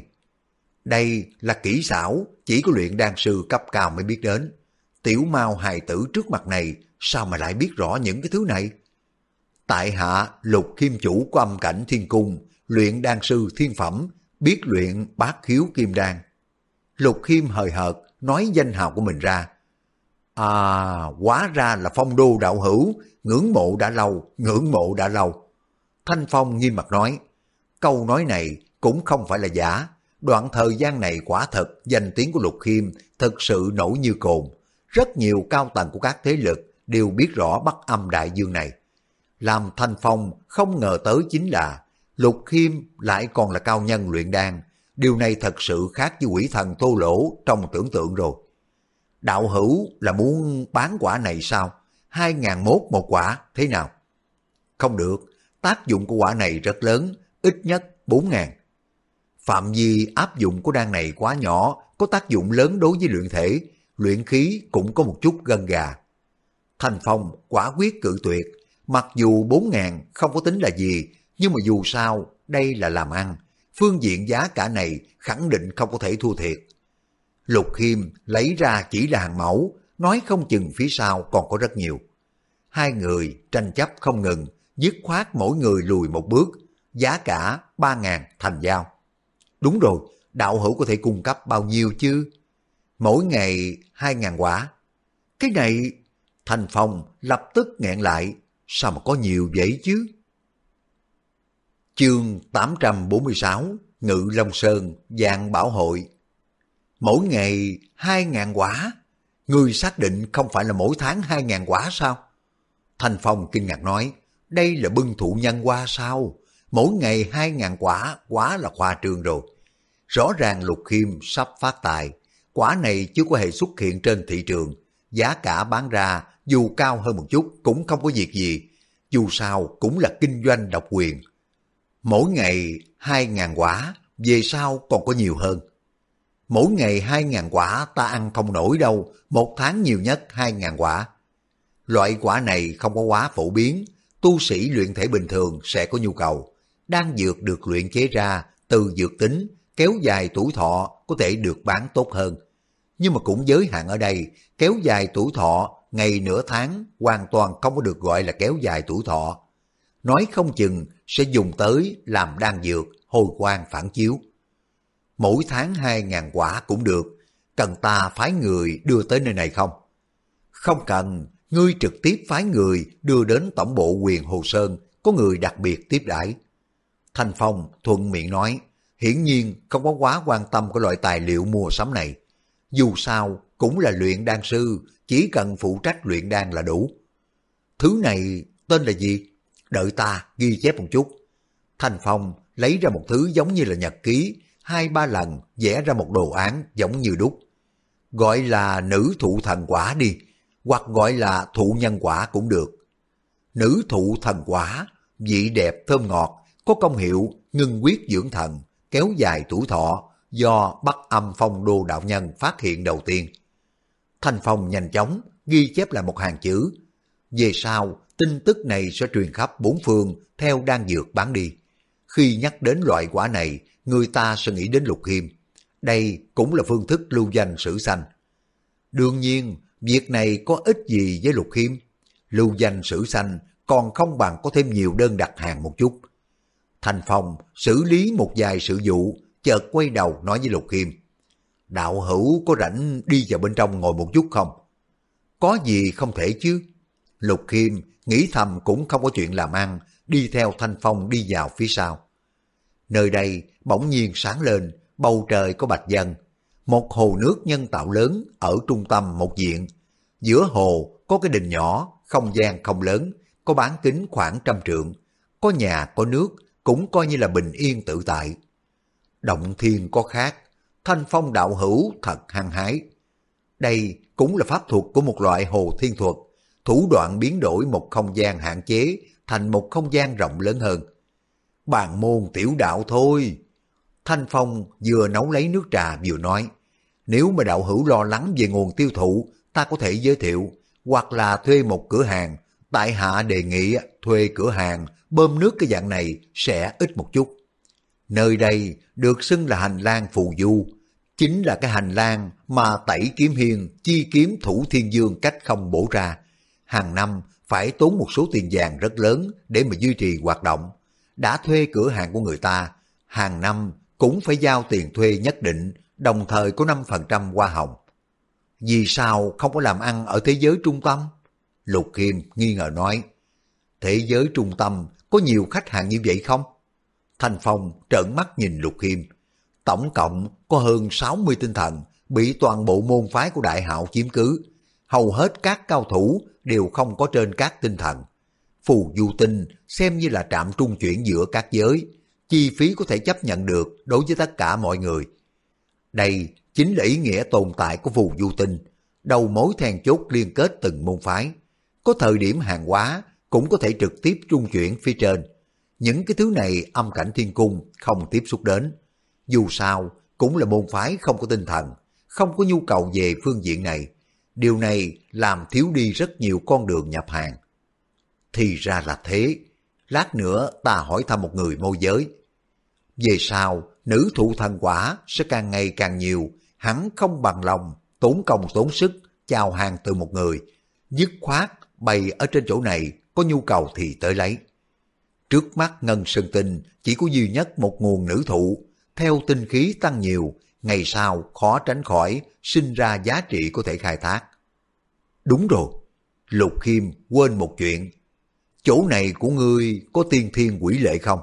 Đây là kỹ xảo, chỉ có luyện đan sư cấp cao mới biết đến. Tiểu Mao hài tử trước mặt này, sao mà lại biết rõ những cái thứ này? Tại hạ Lục Khiêm chủ của Âm Cảnh Thiên Cung, luyện đan sư thiên phẩm, biết luyện bát khiếu kim đan. Lục Khiêm hời hợt nói danh hào của mình ra. À, hóa ra là Phong đô đạo hữu, ngưỡng mộ đã lâu, ngưỡng mộ đã lâu. Thanh Phong nghiêm mặt nói, câu nói này cũng không phải là giả. Đoạn thời gian này quả thật danh tiếng của Lục Khiêm thực sự nổi như cồn. Rất nhiều cao tầng của các thế lực đều biết rõ Bắc Âm Đại Dương này. Làm Thanh Phong không ngờ tới chính là Lục Khiêm lại còn là cao nhân luyện đan. Điều này thật sự khác với quỷ thần Tô Lỗ trong tưởng tượng rồi. Đạo hữu là muốn bán quả này sao? 2.000 mốt một quả, thế nào? Không được, tác dụng của quả này rất lớn, ít nhất 4.000. Phạm vi áp dụng của đan này quá nhỏ, có tác dụng lớn đối với luyện thể, luyện khí cũng có một chút gân gà. Thanh Phong quả quyết cự tuyệt, mặc dù 4.000 không có tính là gì, nhưng mà dù sao, đây là làm ăn, phương diện giá cả này khẳng định không có thể thua thiệt. Lục Khiêm lấy ra chỉ là hàng mẫu, nói không chừng phía sau còn có rất nhiều. Hai người tranh chấp không ngừng, dứt khoát mỗi người lùi một bước, giá cả 3.000 thành giao. Đúng rồi, đạo hữu có thể cung cấp bao nhiêu chứ? Mỗi ngày 2.000 quả. Cái này, Thanh Phong lập tức nghẹn lại, sao mà có nhiều vậy chứ? Chương 846, Ngự Long Sơn, Vạn Bảo Hội. Mỗi ngày 2.000 quả? Ngươi xác định không phải là mỗi tháng 2.000 quả sao? Thanh Phong kinh ngạc nói, đây là bưng thụ nhân hoa sao? Mỗi ngày 2.000 quả, quá là khoa trương rồi. Rõ ràng Lục Khiêm sắp phát tài, quả này chưa có hề xuất hiện trên thị trường. Giá cả bán ra dù cao hơn một chút cũng không có việc gì, dù sao cũng là kinh doanh độc quyền. Mỗi ngày 2.000 quả, về sau còn có nhiều hơn. Mỗi ngày 2.000 quả ta ăn không nổi đâu, một tháng nhiều nhất 2.000 quả. Loại quả này không có quá phổ biến, tu sĩ luyện thể bình thường sẽ có nhu cầu. Đan dược được luyện chế ra từ dược tính, kéo dài tuổi thọ có thể được bán tốt hơn. Nhưng mà cũng giới hạn ở đây, kéo dài tuổi thọ ngày nửa tháng hoàn toàn không có được gọi là kéo dài tuổi thọ. Nói không chừng sẽ dùng tới làm đan dược, hồi quang phản chiếu. Mỗi tháng 2.000 quả cũng được, cần ta phái người đưa tới nơi này không? Không cần, ngươi trực tiếp phái người đưa đến tổng bộ Quyền Hồ Sơn, có người đặc biệt tiếp đãi. Thanh Phong thuận miệng nói, hiển nhiên không có quá quan tâm cái loại tài liệu mua sắm này. Dù sao cũng là luyện đan sư, chỉ cần phụ trách luyện đan là đủ. Thứ này tên là gì? Đợi ta ghi chép một chút. Thanh Phong lấy ra một thứ giống như là nhật ký, 2-3 lần vẽ ra một đồ án giống như đúc. Gọi là nữ thụ thần quả đi, hoặc gọi là thụ nhân quả cũng được. Nữ thụ thần quả, vị đẹp thơm ngọt, có công hiệu ngưng huyết dưỡng thần, kéo dài tuổi thọ, do Bắc Âm Phong đô đạo nhân phát hiện đầu tiên. Thanh Phong nhanh chóng ghi chép lại một hàng chữ. Về sau, tin tức này sẽ truyền khắp bốn phương theo đan dược bán đi. Khi nhắc đến loại quả này, người ta sẽ nghĩ đến Lục Khiêm. Đây cũng là phương thức lưu danh sử sanh. Đương nhiên, việc này có ích gì với Lục Khiêm? Lưu danh sử sanh còn không bằng có thêm nhiều đơn đặt hàng một chút. Thanh Phong xử lý một vài sự vụ, chợt quay đầu nói với Lục Khiêm. Đạo hữu có rảnh đi vào bên trong ngồi một chút không? Có gì không thể chứ? Lục Khiêm nghĩ thầm cũng không có chuyện làm ăn, đi theo Thanh Phong đi vào phía sau. Nơi đây bỗng nhiên sáng lên, bầu trời có bạch vân. Một hồ nước nhân tạo lớn ở trung tâm một viện. Giữa hồ có cái đình nhỏ, không gian không lớn, có bán kính khoảng 100 trượng. Có nhà, có nước, cũng coi như là bình yên tự tại. Động thiên có khác, Thanh Phong đạo hữu thật hăng hái. Đây cũng là pháp thuật của một loại hồ thiên thuật, thủ đoạn biến đổi một không gian hạn chế thành một không gian rộng lớn hơn. Bàn môn tiểu đạo thôi. Thanh Phong vừa nấu lấy nước trà vừa nói, nếu mà đạo hữu lo lắng về nguồn tiêu thụ, ta có thể giới thiệu, hoặc là thuê một cửa hàng. Tại hạ đề nghị thuê cửa hàng bơm nước cái dạng này sẽ ít một chút. Nơi đây được xưng là hành lang phù du, chính là cái hành lang mà Tẩy Kiếm Hiên chi kiếm Thủ Thiên Dương cách không bổ ra. Hàng năm phải tốn một số tiền vàng rất lớn để mà duy trì hoạt động. Đã thuê cửa hàng của người ta, hàng năm cũng phải giao tiền thuê nhất định, đồng thời có 5% hoa hồng. Vì sao không có làm ăn ở thế giới trung tâm? Lục Khiêm nghi ngờ nói, thế giới trung tâm có nhiều khách hàng như vậy không? Thanh Phong trợn mắt nhìn Lục Khiêm. Tổng cộng có hơn 60 tinh thần bị toàn bộ môn phái của Đại Hạo chiếm cứ. Hầu hết các cao thủ đều không có trên các tinh thần. Phù du tinh xem như là trạm trung chuyển giữa các giới, chi phí có thể chấp nhận được đối với tất cả mọi người. Đây chính là ý nghĩa tồn tại của phù du tinh, đầu mối then chốt liên kết từng môn phái. Có thời điểm hàng hóa cũng có thể trực tiếp trung chuyển phía trên. Những cái thứ này âm cảnh thiên cung không tiếp xúc đến. Dù sao cũng là môn phái không có tinh thần, không có nhu cầu về phương diện này. Điều này làm thiếu đi rất nhiều con đường nhập hàng. Thì ra là thế. Lát nữa ta hỏi thăm một người môi giới. Về sau, nữ thụ thần quả sẽ càng ngày càng nhiều, hắn không bằng lòng, tốn công tốn sức, chào hàng từ một người. Dứt khoát, bày ở trên chỗ này, có nhu cầu thì tới lấy. Trước mắt Ngân Sơn Tinh chỉ có duy nhất một nguồn nữ thụ, theo tinh khí tăng nhiều, ngày sau khó tránh khỏi sinh ra giá trị có thể khai thác. Đúng rồi, Lục Khiêm quên một chuyện. Chỗ này của ngươi có tiên thiên quỷ lệ không?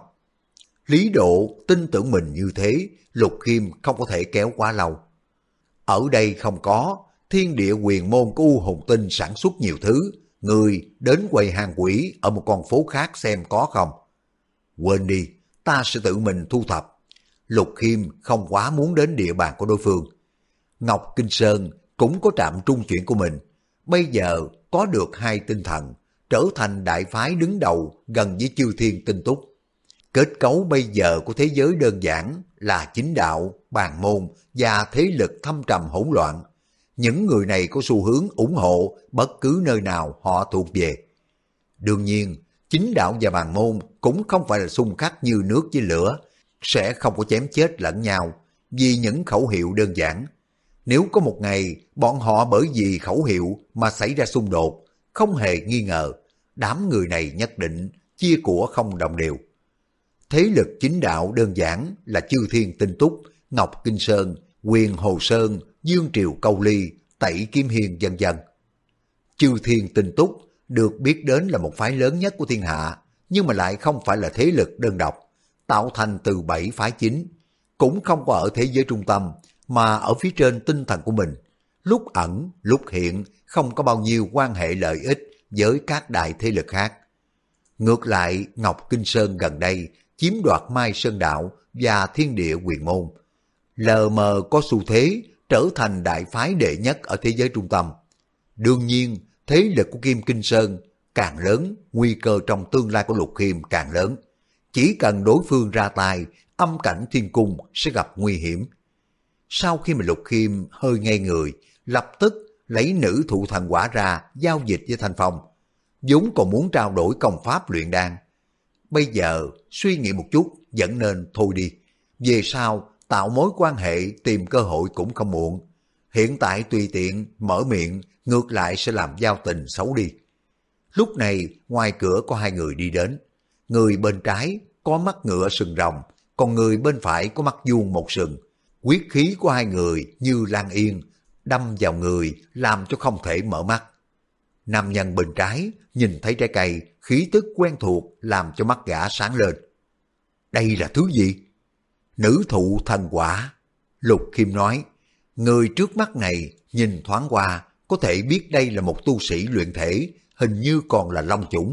Lý Độ tin tưởng mình như thế, Lục Khiêm không có thể kéo quá lâu. Ở đây không có, thiên địa quyền môn của U Hồn Tinh sản xuất nhiều thứ, ngươi đến quầy hàng quỷ ở một con phố khác xem có không. Quên đi, ta sẽ tự mình thu thập. Lục Khiêm không quá muốn đến địa bàn của đối phương. Ngọc Kinh Sơn cũng có trạm trung chuyển của mình. Bây giờ có được hai tinh thần, trở thành đại phái đứng đầu gần với chư thiên tinh túc. Kết cấu bây giờ của thế giới đơn giản là chính đạo, bàn môn và thế lực thâm trầm hỗn loạn. Những người này có xu hướng ủng hộ bất cứ nơi nào họ thuộc về. Đương nhiên, chính đạo và bàn môn cũng không phải là xung khắc như nước với lửa, sẽ không có chém chết lẫn nhau vì những khẩu hiệu đơn giản. Nếu có một ngày bọn họ bởi vì khẩu hiệu mà xảy ra xung đột, không hề nghi ngờ, đám người này nhất định chia của không đồng đều. Thế lực chính đạo đơn giản là Chư Thiên Tinh Túc, Ngọc Kinh Sơn, Quyền Hồ Sơn, Dương Triều Câu Ly, Tẩy Kiếm Hiên vân vân. Chư Thiên Tinh Túc được biết đến là một phái lớn nhất của thiên hạ, nhưng mà lại không phải là thế lực đơn độc, tạo thành từ 7 phái chính, cũng không có ở thế giới trung tâm, mà ở phía trên tinh thần của mình, lúc ẩn, lúc hiện, không có bao nhiêu quan hệ lợi ích với các đại thế lực khác. Ngược lại, Ngọc Kinh Sơn gần đây chiếm đoạt Mai Sơn Đạo và Thiên Địa Quyền Môn, lờ mờ có xu thế trở thành đại phái đệ nhất ở thế giới trung tâm. Đương nhiên, thế lực của Kim Kinh Sơn càng lớn, nguy cơ trong tương lai của Lục Khiêm càng lớn. Chỉ cần đối phương ra tay, âm cảnh thiên cung sẽ gặp nguy hiểm. Sau khi mà Lục Khiêm hơi ngây người, lập tức lấy nữ thụ thần quả ra giao dịch với Thanh Phong, vốn còn muốn trao đổi công pháp luyện đan. Bây giờ suy nghĩ một chút vẫn nên thôi đi. Về sau tạo mối quan hệ tìm cơ hội cũng không muộn. Hiện tại tùy tiện mở miệng ngược lại sẽ làm giao tình xấu đi. Lúc này ngoài cửa có hai người đi đến. Người bên trái có mắt ngựa sừng rồng, còn người bên phải có mắt vuông một sừng. Quyết khí của hai người như lan yên, đâm vào người làm cho không thể mở mắt. Nam nhân bên trái nhìn thấy trái cây, khí tức quen thuộc làm cho mắt gã sáng lên. Đây là thứ gì? Nữ thụ thần quả. Lục Khiêm nói, người trước mắt này nhìn thoáng qua có thể biết đây là một tu sĩ luyện thể, hình như còn là long chủng.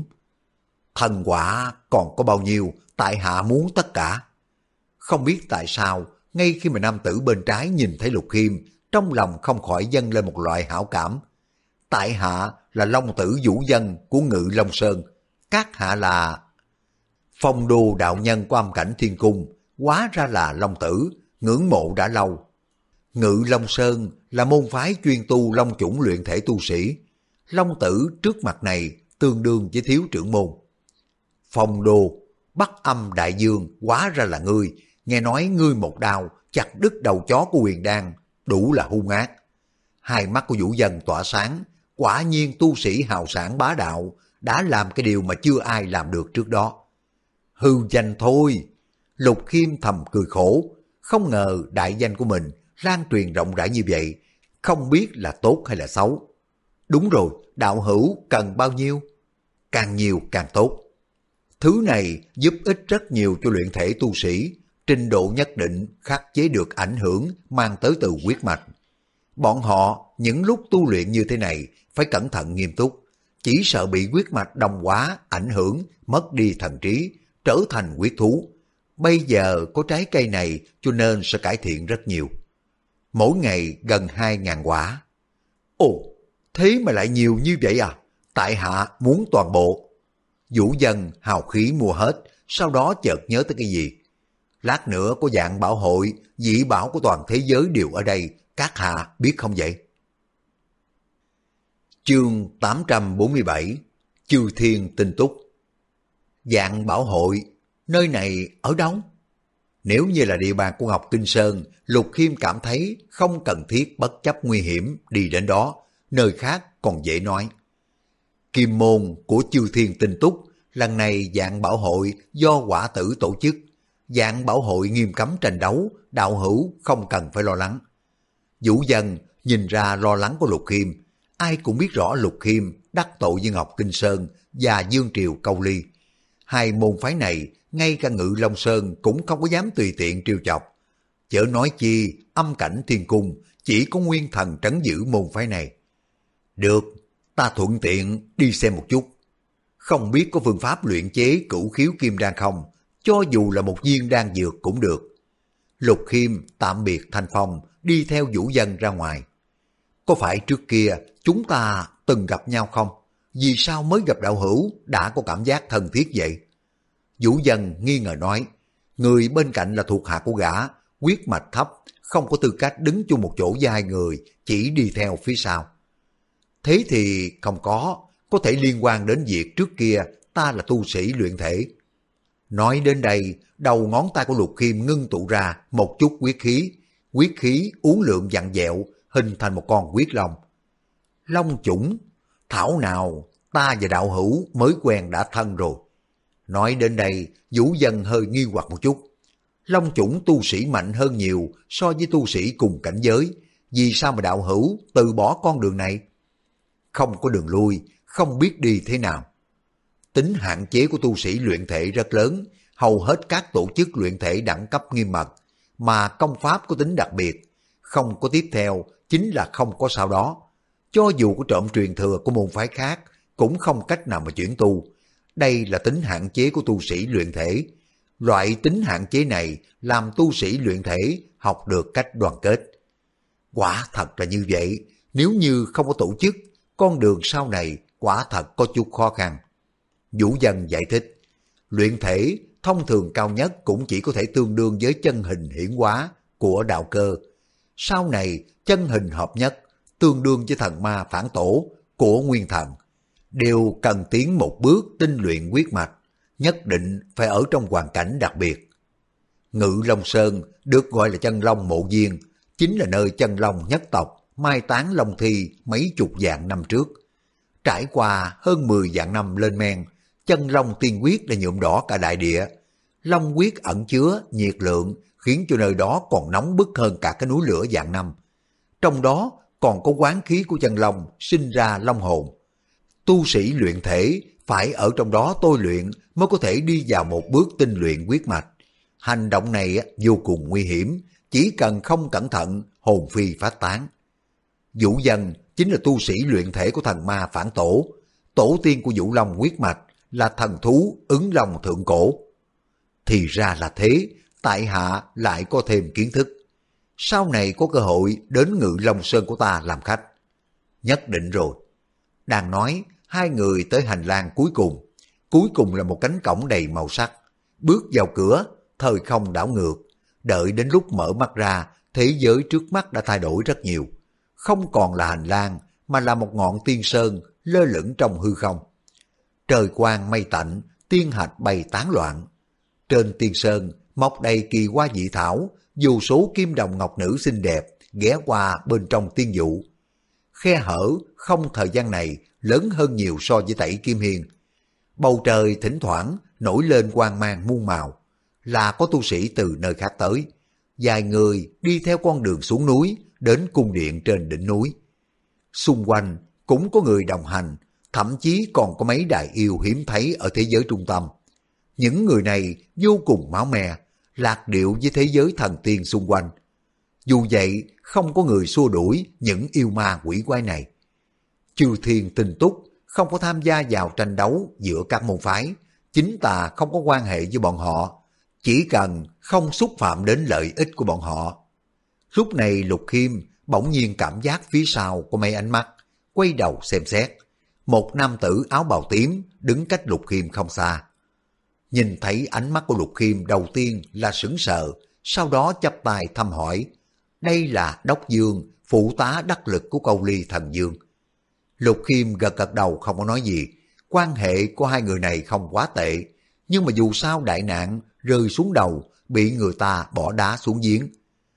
Thần quả còn có bao nhiêu, tại hạ muốn tất cả. Không biết tại sao Ngay khi mà nam tử bên trái nhìn thấy Lục Khiêm, trong lòng không khỏi dâng lên một loại hảo cảm. Tại hạ là Long tử Vũ Dân của Ngự Long Sơn, các hạ là... Phong đô đạo nhân của Âm Cảnh Thiên Cung, hóa ra là Long tử, ngưỡng mộ đã lâu. Ngự Long Sơn là môn phái chuyên tu long chủng luyện thể tu sĩ. Long tử trước mặt này tương đương với thiếu trưởng môn. Phong đô, Bắc Âm Đại Dương, hóa ra là ngươi, nghe nói ngươi một đao chặt đứt đầu chó của Huyền Đan, đủ là hung ác. Hai mắt của Vũ Dân tỏa sáng, quả nhiên tu sĩ hào sản bá đạo đã làm cái điều mà chưa ai làm được trước đó. Hư danh thôi. Lục Khiêm thầm cười khổ, không ngờ đại danh của mình lan truyền rộng rãi như vậy, không biết là tốt hay là xấu. Đúng rồi, đạo hữu cần bao nhiêu? Càng nhiều càng tốt. Thứ này giúp ích rất nhiều cho luyện thể tu sĩ, trình độ nhất định khắc chế được ảnh hưởng mang tới từ huyết mạch. Bọn họ những lúc tu luyện như thế này phải cẩn thận nghiêm túc, chỉ sợ bị huyết mạch đồng hóa ảnh hưởng, mất đi thần trí, trở thành huyết thú. Bây giờ có trái cây này cho nên sẽ cải thiện rất nhiều. Mỗi ngày gần 2.000 quả. Ồ, thế mà lại nhiều như vậy à? Tại hạ muốn toàn bộ. Vũ Dân hào khí mua hết, sau đó chợt nhớ tới cái gì. Lát nữa có dạng bảo hội, dị bảo của toàn thế giới đều ở đây, các hạ biết không vậy? Chương 847 Chư Thiên Tinh Túc. Dạng bảo hội, nơi này ở đâu? Nếu như là địa bàn của Ngọc Kinh Sơn, Lục Khiêm cảm thấy không cần thiết bất chấp nguy hiểm đi đến đó, nơi khác còn dễ nói. Kim môn của Chư Thiên Tinh Túc, lần này dạng bảo hội do Quả Tử tổ chức. Dạng bảo hội nghiêm cấm tranh đấu, đạo hữu không cần phải lo lắng. Vũ Dân nhìn ra lo lắng của Lục Khiêm, ai cũng biết rõ Lục Khiêm đắc tội với Ngọc Kinh Sơn và Dương Triều Câu Ly. Hai môn phái này, ngay cả Ngự Long Sơn cũng không có dám tùy tiện trêu chọc. Chớ nói chi, Âm Cảnh Thiên Cung chỉ có Nguyên Thần trấn giữ môn phái này. Được, ta thuận tiện đi xem một chút. Không biết có phương pháp luyện chế cửu khiếu kim đan không, cho dù là một viên đan dược cũng được. Lục Khiêm tạm biệt Thanh Phong, đi theo Vũ Dân ra ngoài. Có phải trước kia chúng ta từng gặp nhau không? Vì sao mới gặp đạo hữu đã có cảm giác thân thiết vậy? Vũ Dân nghi ngờ nói, người bên cạnh là thuộc hạ của gã, huyết mạch thấp, không có tư cách đứng chung một chỗ với hai người, chỉ đi theo phía sau. Thế thì không có thể liên quan đến việc trước kia ta là tu sĩ luyện thể. Nói đến đây, đầu ngón tay của Lục Khiêm ngưng tụ ra một chút huyết khí uốn lượn vặn vẹo, hình thành một con huyết long. Long chủng, thảo nào ta và đạo hữu mới quen đã thân rồi. Nói đến đây, Vũ Dân hơi nghi hoặc một chút. Long chủng tu sĩ mạnh hơn nhiều so với tu sĩ cùng cảnh giới, vì sao mà đạo hữu từ bỏ con đường này? Không có đường lui, không biết đi thế nào. Tính hạn chế của tu sĩ luyện thể rất lớn, hầu hết các tổ chức luyện thể đẳng cấp nghiêm mật, mà công pháp có tính đặc biệt, không có tiếp theo chính là không có sau đó. Cho dù có trộm truyền thừa của môn phái khác, cũng không cách nào mà chuyển tu. Đây là tính hạn chế của tu sĩ luyện thể. Loại tính hạn chế này làm tu sĩ luyện thể học được cách đoàn kết. Quả thật là như vậy, nếu như không có tổ chức, con đường sau này quả thật có chút khó khăn. Vũ Dân giải thích, luyện thể thông thường cao nhất cũng chỉ có thể tương đương với chân hình hiển hóa của đạo cơ. Sau này chân hình hợp nhất tương đương với thần ma phản tổ của nguyên thần. Đều cần tiến một bước tinh luyện huyết mạch, nhất định phải ở trong hoàn cảnh đặc biệt. Ngự Long Sơn được gọi là chân long mộ viên, chính là nơi chân long nhất tộc mai táng long thi mấy chục vạn năm trước. Trải qua hơn 10 vạn năm lên men, chân long tiên huyết đã nhuộm đỏ cả đại địa. Long huyết ẩn chứa nhiệt lượng khiến cho nơi đó còn nóng bức hơn cả cái núi lửa vạn năm. Trong đó còn có oán khí của chân long sinh ra long hồn. Tu sĩ luyện thể phải ở trong đó tôi luyện mới có thể đi vào một bước tinh luyện huyết mạch. Hành động này vô cùng nguy hiểm, chỉ cần không cẩn thận hồn phi phát tán. Vũ Dân chính là tu sĩ luyện thể của thần ma phản tổ. Tổ tiên của Vũ Long huyết mạch là thần thú Ứng Long thượng cổ. Thì ra là thế, tại hạ lại có thêm kiến thức. Sau này có cơ hội đến Ngự Long Sơn của ta làm khách. Nhất định rồi. Đang nói, hai người tới hành lang cuối cùng. Cuối cùng là một cánh cổng đầy màu sắc. Bước vào cửa, thời không đảo ngược. Đợi đến lúc mở mắt ra, thế giới trước mắt đã thay đổi rất nhiều. Không còn là hành lang, mà là một ngọn tiên sơn lơ lửng trong hư không. Trời quang mây tạnh, tiên hạch bay tán loạn. Trên tiên sơn, mọc đầy kỳ hoa dị thảo, vô số kim đồng ngọc nữ xinh đẹp ghé qua bên trong tiên dụ. Khe hở không thời gian này lớn hơn nhiều so với Tẩy Kim Hiên. Bầu trời thỉnh thoảng nổi lên quang mang muôn màu, là có tu sĩ từ nơi khác tới. Vài người đi theo con đường xuống núi đến cung điện trên đỉnh núi. Xung quanh cũng có người đồng hành, thậm chí còn có mấy đại yêu hiếm thấy ở thế giới trung tâm. Những người này vô cùng máu me, lạc điệu với thế giới thần tiên xung quanh. Dù vậy, không có người xua đuổi những yêu ma quỷ quái này. Chư thiên tinh túc không có tham gia vào tranh đấu giữa các môn phái, chính tà không có quan hệ với bọn họ, chỉ cần không xúc phạm đến lợi ích của bọn họ. Lúc này Lục Khiêm bỗng nhiên cảm giác phía sau có mấy ánh mắt, quay đầu xem xét. Một nam tử áo bào tím đứng cách Lục Khiêm không xa. Nhìn thấy ánh mắt của Lục Khiêm đầu tiên là sững sờ, sau đó chắp tay thăm hỏi. Đây là Đốc Dương, phụ tá đắc lực của Câu Ly Thần Dương. Lục Khiêm gật gật đầu không có nói gì. Quan hệ của hai người này không quá tệ, nhưng mà dù sao đại nạn rơi xuống đầu, bị người ta bỏ đá xuống giếng.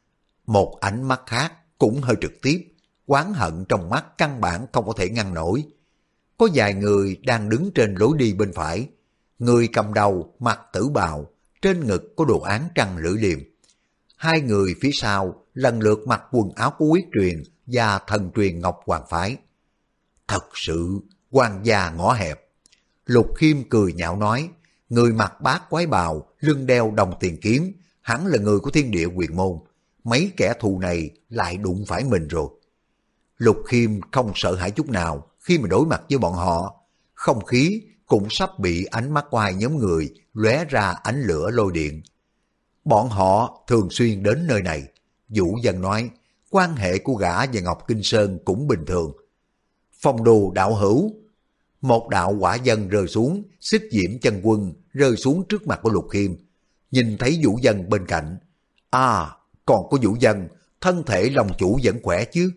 Một ánh mắt khác cũng hơi trực tiếp, oán hận trong mắt căn bản không có thể ngăn nổi. Có vài người đang đứng trên lối đi bên phải. Người cầm đầu mặc tử bào, trên ngực có đồ án trăng lưỡi liềm. Hai người phía sau lần lượt mặc quần áo của Quyết Truyền và Thần Truyền Ngọc Hoàng Phái. Thật sự quan gia ngõ hẹp. Lục Khiêm cười nhạo nói, người mặc bát quái bào, lưng đeo đồng tiền kiếm, hắn là người của Thiên Địa Quyền Môn. Mấy kẻ thù này lại đụng phải mình rồi. Lục Khiêm không sợ hãi chút nào khi mà đối mặt với bọn họ. Không khí cũng sắp bị ánh mắt của hai nhóm người lóe ra ánh lửa lôi điện. Bọn họ thường xuyên đến nơi này. Vũ Dân nói, quan hệ của gã và Ngọc Kinh Sơn cũng bình thường. Phong Đồ đạo hữu. Một đạo quả dân rơi xuống, Xích Diễm Chân Quân rơi xuống trước mặt của Lục Khiêm. Nhìn thấy Vũ Dân bên cạnh. À, còn có Vũ Dân, thân thể lòng chủ vẫn khỏe chứ?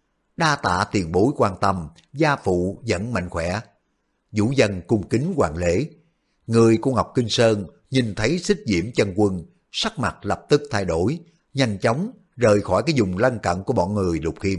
Đa tạ tiền bối quan tâm, gia phụ vẫn mạnh khỏe. Vũ Dân cung kính hoàn lễ. Người của Ngọc Kinh Sơn nhìn thấy Xích Diễm Chân Quân, sắc mặt lập tức thay đổi, nhanh chóng rời khỏi cái vùng lân cận của bọn người Lục Khiêm.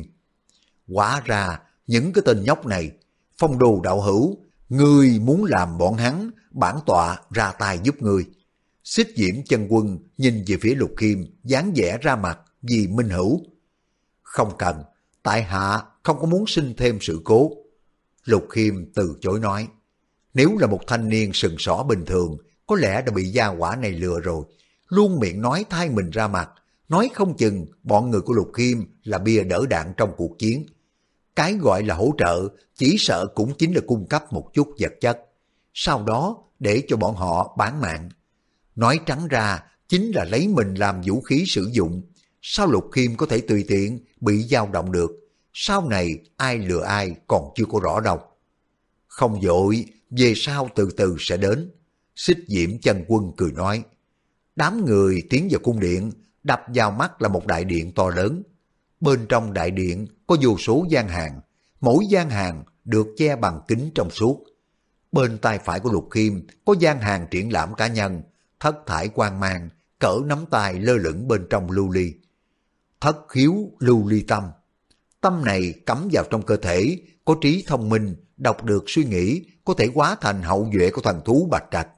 Hóa ra những cái tên nhóc này, Phong Đồ đạo hữu, ngươi muốn làm bọn hắn, bản tọa ra tay giúp ngươi. Xích Diễm Chân Quân nhìn về phía Lục Khiêm, dáng vẻ ra mặt vì minh hữu. Không cần, tại hạ không có muốn sinh thêm sự cố. Lục Khiêm từ chối nói, nếu là một thanh niên sừng sỏ bình thường, có lẽ đã bị gia hỏa này lừa rồi. Luôn miệng nói thay mình ra mặt, nói không chừng bọn người của Lục Khiêm là bia đỡ đạn trong cuộc chiến. Cái gọi là hỗ trợ chỉ sợ cũng chính là cung cấp một chút vật chất, sau đó để cho bọn họ bán mạng. Nói trắng ra chính là lấy mình làm vũ khí sử dụng. Sao Lục Khiêm có thể tùy tiện bị dao động được? Sau này ai lừa ai còn chưa có rõ đâu. Không vội, về sau từ từ sẽ đến. Xích Diễm Chân Quân cười nói. Đám người tiến vào cung điện, đập vào mắt là một đại điện to lớn. Bên trong đại điện có vô số gian hàng, mỗi gian hàng được che bằng kính trong suốt. Bên tay phải của Lục Khiêm có gian hàng triển lãm cá nhân, thất thải quang mang, cỡ nắm tay lơ lửng bên trong lưu ly. Thất khiếu lưu ly tâm. Tâm này cắm vào trong cơ thể, có trí thông minh, đọc được suy nghĩ, có thể hóa thành hậu duệ của thần thú Bạch Trạch.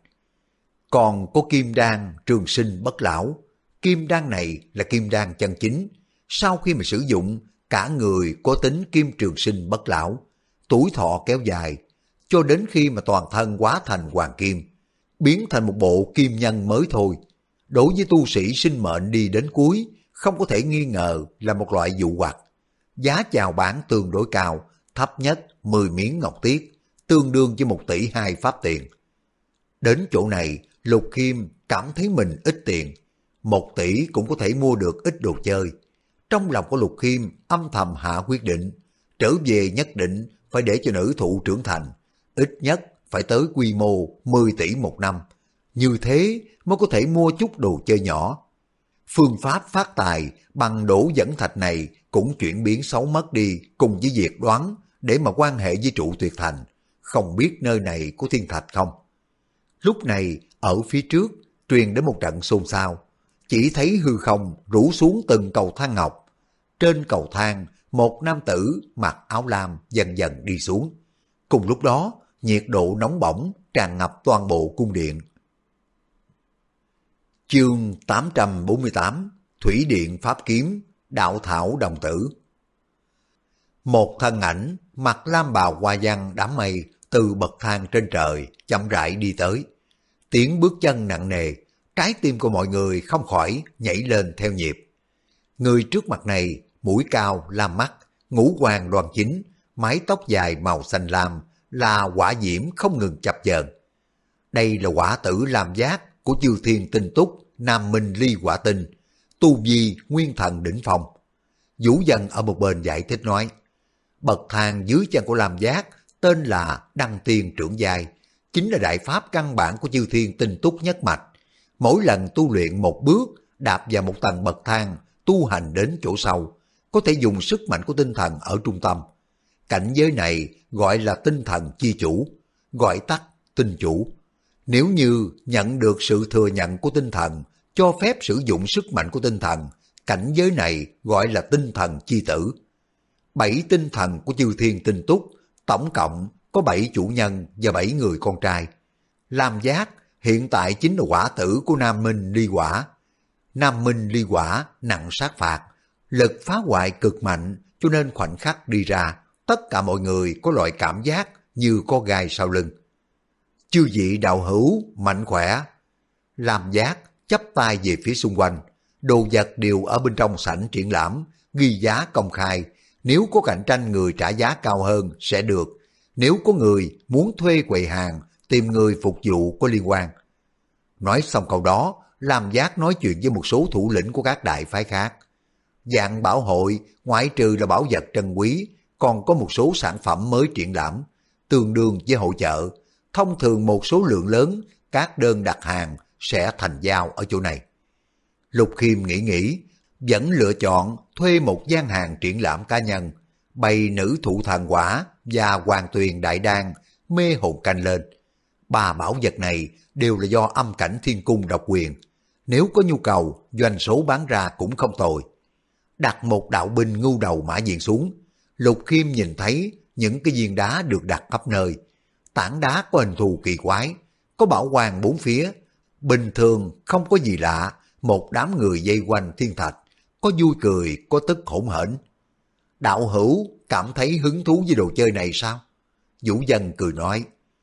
Còn có kim đan trường sinh bất lão. Kim đan này là kim đan chân chính. Sau khi mà sử dụng, cả người có tính kim trường sinh bất lão, tuổi thọ kéo dài, cho đến khi mà toàn thân hóa thành hoàng kim, biến thành một bộ kim nhân mới thôi. Đối với tu sĩ sinh mệnh đi đến cuối, không có thể nghi ngờ là một loại dụ hoặc. Giá chào bán tương đối cao, thấp nhất 10 miếng ngọc tiết, tương đương với 1,2 tỷ pháp tiền. Đến chỗ này, Lục Khiêm cảm thấy mình ít tiền. 1 tỷ cũng có thể mua được ít đồ chơi. Trong lòng của Lục Khiêm âm thầm hạ quyết định, trở về nhất định phải để cho nữ thụ trưởng thành, ít nhất phải tới quy mô 10 tỷ một năm. Như thế mới có thể mua chút đồ chơi nhỏ. Phương pháp phát tài bằng đổ dẫn thạch này cũng chuyển biến xấu mất đi cùng với việc đoán để mà quan hệ với trụ tuyệt thành. Không biết nơi này có thiên thạch không? Lúc này ở phía trước truyền đến một trận xôn xao. Chỉ thấy hư không rủ xuống từng cầu thang ngọc. Trên cầu thang, một nam tử mặc áo lam dần dần đi xuống. Cùng lúc đó, nhiệt độ nóng bỏng tràn ngập toàn bộ cung điện. Chương 848 Thủy Điện Pháp Kiếm Đạo Thảo Đồng Tử. Một thân ảnh mặc lam bào hoa văn đám mây từ bậc thang trên trời chậm rãi đi tới. Tiếng bước chân nặng nề, trái tim của mọi người không khỏi nhảy lên theo nhịp. Người trước mặt này mũi cao lam mắt, ngũ quan đoan chính, mái tóc dài màu xanh lam, là hỏa diễm không ngừng chập chờn. Đây là quả tử Lam Giác của Chư Thiên Tinh Túc, Nam Minh Ly Hỏa Tinh, tu vi nguyên thần đỉnh phong. Vũ Dân ở một bên giải thích nói, bậc thang dưới chân của Lam Giác tên là Đăng Tiên Trưởng Giai, chính là đại pháp căn bản của Chư Thiên Tinh Túc nhất mạch. Mỗi lần tu luyện một bước, đạp vào một tầng bậc thang, tu hành đến chỗ sâu, có thể dùng sức mạnh của tinh thần ở trung tâm. Cảnh giới này gọi là tinh thần chi chủ, gọi tắt tinh chủ. Nếu như nhận được sự thừa nhận của tinh thần, cho phép sử dụng sức mạnh của tinh thần, cảnh giới này gọi là tinh thần chi tử. 7 tinh thần của Chư Thiên Tinh Túc, tổng cộng có 7 chủ nhân và 7 người con trai. Lam Giác hiện tại chính là quả tử của Nam Minh Ly Hỏa. Nam Minh Ly Hỏa nặng sát phạt, lực phá hoại cực mạnh, cho nên khoảnh khắc đi ra, tất cả mọi người có loại cảm giác như có gai sau lưng. Chư vị đạo hữu mạnh khỏe. Lam Giác chắp tay về phía xung quanh, đồ vật đều ở bên trong sảnh triển lãm, ghi giá công khai. Nếu có cạnh tranh người trả giá cao hơn sẽ được. Nếu có người muốn thuê quầy hàng, tìm người phục vụ có liên quan. Nói xong câu đó, Lam Giác nói chuyện với một số thủ lĩnh của các đại phái khác. Dạng bảo hội, ngoại trừ là bảo vật trân quý, còn có một số sản phẩm mới triển lãm, tương đương với hội chợ. Thông thường một số lượng lớn, các đơn đặt hàng sẽ thành giao ở chỗ này. Lục Khiêm nghĩ, vẫn lựa chọn thuê một gian hàng triển lãm cá nhân, bày nữ thụ thần quả và hoàng tuyền đại đan, mê hồn canh lên. 3 bảo vật này đều là do âm cảnh thiên cung độc quyền. Nếu có nhu cầu, doanh số bán ra cũng không tồi. Đặt một đạo binh ngưu đầu mã diện xuống, Lục Khiêm nhìn thấy những cái viên đá được đặt khắp nơi. Tảng đá có hình thù kỳ quái, có bảo quang 4 phía. Bình thường không có gì lạ, một đám người dây quanh thiên thạch, có vui cười, có tức hỗn hển. Đạo hữu cảm thấy hứng thú với đồ chơi này sao? Vũ Dân cười nói,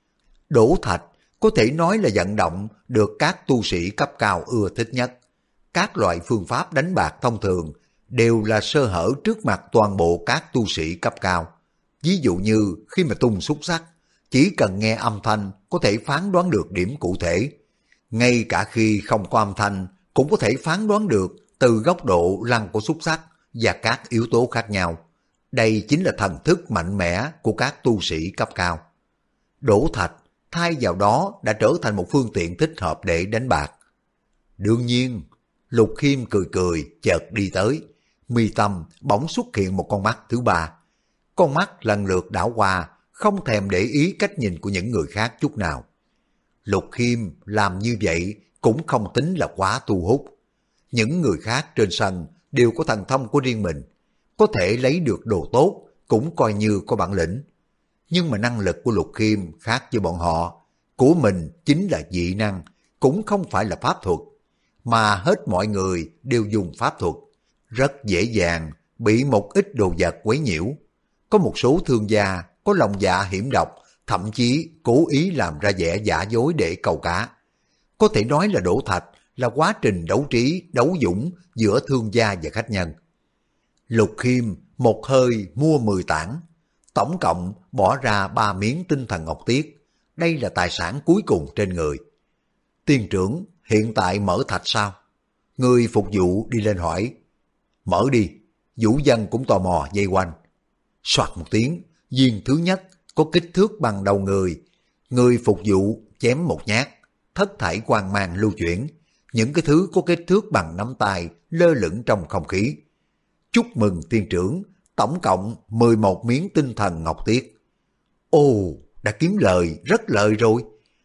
đổ thạch có thể nói là vận động được các tu sĩ cấp cao ưa thích nhất. Các loại phương pháp đánh bạc thông thường đều là sơ hở trước mặt toàn bộ các tu sĩ cấp cao. Ví dụ như khi mà tung xúc sắc, chỉ cần nghe âm thanh có thể phán đoán được điểm cụ thể. Ngay cả khi không có âm thanh cũng có thể phán đoán được từ góc độ lăn của xúc sắc và các yếu tố khác nhau. Đây chính là thần thức mạnh mẽ của các tu sĩ cấp cao. Đổ thạch thay vào đó đã trở thành một phương tiện thích hợp để đánh bạc. Đương nhiên, Lục Khiêm cười chợt đi tới, mi tâm bỗng xuất hiện một con mắt thứ 3. Con mắt lần lượt đảo qua, không thèm để ý cách nhìn của những người khác chút nào. Lục Khiêm làm như vậy cũng không tính là quá thu hút. Những người khác trên sân đều có thần thông của riêng mình, có thể lấy được đồ tốt cũng coi như có bản lĩnh. Nhưng mà năng lực của Lục Khiêm khác với bọn họ, của mình chính là dị năng, cũng không phải là pháp thuật, mà hết mọi người đều dùng pháp thuật, rất dễ dàng bị một ít đồ vật quấy nhiễu. Có một số thương gia có lòng dạ hiểm độc, thậm chí cố ý làm ra vẻ giả dối để câu cá. Có thể nói là đổ thạch là quá trình đấu trí, đấu dũng giữa thương gia và khách nhân. Lục Khiêm một hơi mua 10 tảng, tổng cộng bỏ ra 3 miếng tinh thần ngọc tiết. Đây là tài sản cuối cùng trên người. Tiên trưởng hiện tại mở thạch sao? Người phục vụ đi lên hỏi. Mở đi. Vũ Dân cũng tò mò dây quanh. Soạt một tiếng, viên thứ nhất có kích thước bằng đầu người. Người phục vụ chém một nhát, thất thải quang mang lưu chuyển. Những cái thứ có kích thước bằng nắm tay lơ lửng trong không khí. Chúc mừng tiên trưởng, tổng cộng 11 miếng tinh thần ngọc tiết. Ồ, đã kiếm lời, rất lợi rồi.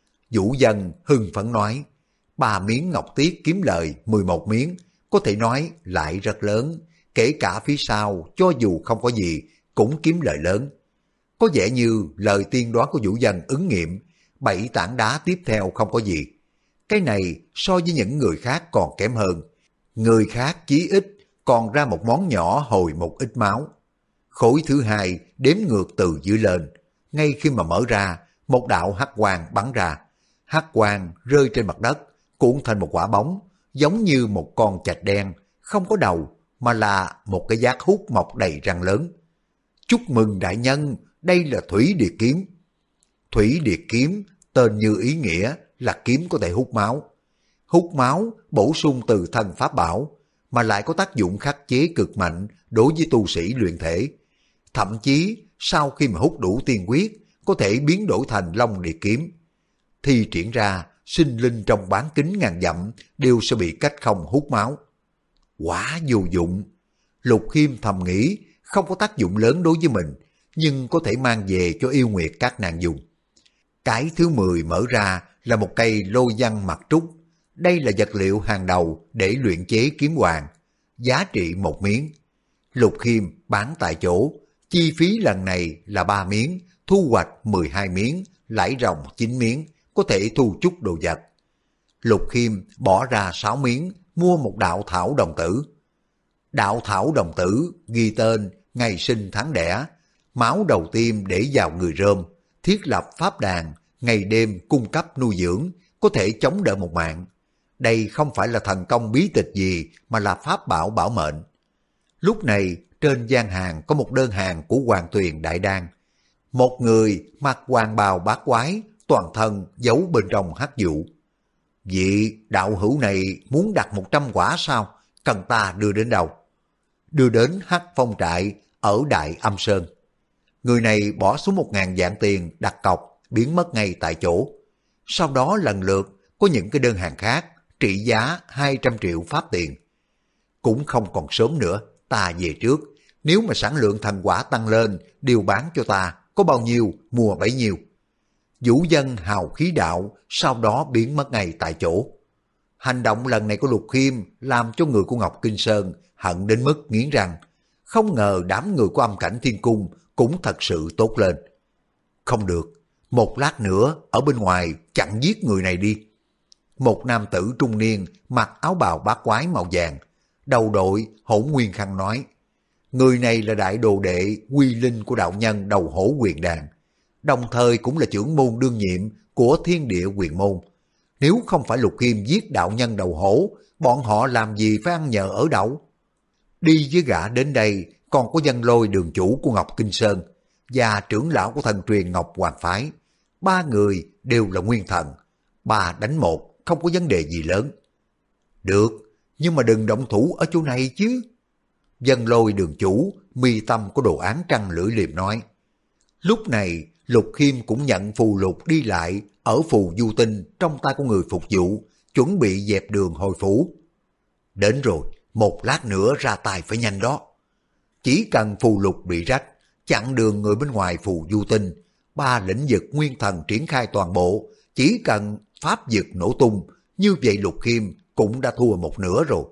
Vũ Dân hưng phấn nói, 3 miếng ngọc tiết kiếm lời 11 miếng, có thể nói lại rất lớn, kể cả phía sau cho dù không có gì cũng kiếm lời lớn. Có vẻ như lời tiên đoán của Vũ Dân ứng nghiệm, 7 tảng đá tiếp theo không có gì. Cái này so với những người khác còn kém hơn. Người khác chí ít còn ra một món nhỏ hồi một ít máu. Khối thứ hai đếm ngược từ dưới lên. Ngay khi mà mở ra, một đạo hắc quang bắn ra. Hắc quang rơi trên mặt đất, cuộn thành một quả bóng, giống như một con chạch đen, không có đầu, mà là một cái giác hút mọc đầy răng lớn. Chúc mừng đại nhân, đây là Thủy Điệt Kiếm. Thủy Điệt Kiếm, tên như ý nghĩa là kiếm có thể hút máu. Hút máu bổ sung từ thân pháp bảo, mà lại có tác dụng khắc chế cực mạnh đối với tu sĩ luyện thể. Thậm chí sau khi mà hút đủ tiên quyết, có thể biến đổi thành Long Điệt Kiếm. Thi triển ra, sinh linh trong bán kính ngàn dặm đều sẽ bị cách không hút máu. Quả vô dụng. Lục Khiêm thầm nghĩ, không có tác dụng lớn đối với mình, nhưng có thể mang về cho yêu nguyệt các nàng dùng. Cái thứ 10 mở ra là một cây lôi văn mặt trúc. Đây là vật liệu hàng đầu để luyện chế kiếm hoàng, giá trị 1 miếng. Lục Khiêm bán tại chỗ, chi phí lần này là 3 miếng, thu hoạch 12 miếng, lãi ròng 9 miếng, có thể thu chút đồ vật. Lục Khiêm bỏ ra 6 miếng, mua một đạo thảo đồng tử. Đạo thảo đồng tử ghi tên, ngày sinh tháng đẻ, máu đầu tiên để vào người rơm, thiết lập pháp đàn, ngày đêm cung cấp nuôi dưỡng, có thể chống đỡ một mạng. Đây không phải là thần công bí tịch gì mà là pháp bảo bảo mệnh. Lúc này trên gian hàng có một đơn hàng của Hoàng Tuyền Đại Đan. Một người mặc hoàng bào bát quái, toàn thân giấu bên trong hắc vụ. Vị đạo hữu này muốn đặt 100 quả sao? Cần ta đưa đến đâu? Đưa đến Hắc Phong trại ở Đại Âm Sơn. Người này bỏ xuống 1.000 vạn tiền đặt cọc, biến mất ngay tại chỗ. Sau đó lần lượt có những cái đơn hàng khác trị giá 200 triệu pháp tiền. Cũng không còn sớm nữa, ta về trước. Nếu mà sản lượng thành quả tăng lên, điều bán cho ta, có bao nhiêu, mua bấy nhiêu. Vũ Dân hào khí đạo, sau đó biến mất ngay tại chỗ. Hành động lần này của Lục Khiêm làm cho người của Ngọc Kinh Sơn hận đến mức nghiến răng. Không ngờ đám người của Âm Cảnh Thiên Cung cũng thật sự tốt lên. Không được, một lát nữa ở bên ngoài chặn giết người này đi. Một nam tử trung niên mặc áo bào bát quái màu vàng, đầu đội Hỗn Nguyên khăn nói, người này là đại đồ đệ quy linh của đạo nhân Đầu Hổ Quyền Đàn, đồng thời cũng là trưởng môn đương nhiệm của Thiên Địa Quyền Môn. Nếu không phải Lục Khiêm giết đạo nhân Đầu Hổ, bọn họ làm gì phải ăn nhờ ở đậu. Đi với gã đến đây còn có Dân Lôi đường chủ của Ngọc Kinh Sơn và trưởng lão của thần truyền Ngọc Hoàng Phái. 3 người đều là nguyên thần, 3 đánh 1, không có vấn đề gì lớn. Được, nhưng mà đừng động thủ ở chỗ này chứ. Dân Lôi đường chủ, mi tâm có đồ án trăng lưỡi liềm nói. Lúc này, Lục Khiêm cũng nhận phù lục đi lại ở phù du tinh trong tay của người phục vụ, chuẩn bị dẹp đường hồi phủ. Đến rồi, một lát nữa ra tay phải nhanh đó. Chỉ cần phù lục bị rách, chặn đường người bên ngoài phù du tinh, 3 lĩnh vực nguyên thần triển khai toàn bộ, chỉ cần pháp vực nổ tung, như vậy Lục Khiêm cũng đã thua một nửa rồi.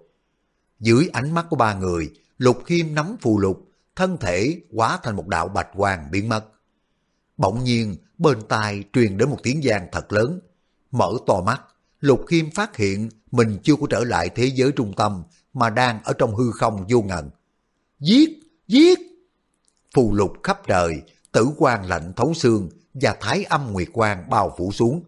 Dưới ánh mắt của 3 người, Lục Khiêm nắm phù lục, thân thể hóa thành một đạo bạch quang biến mất. Bỗng nhiên, bên tai truyền đến một tiếng vang thật lớn. Mở to mắt, Lục Khiêm phát hiện mình chưa có trở lại thế giới trung tâm, mà đang ở trong hư không vô ngần. Giết! Giết! Phù lục khắp trời, tử quang lạnh thấu xương và thái âm nguyệt quang bao phủ xuống.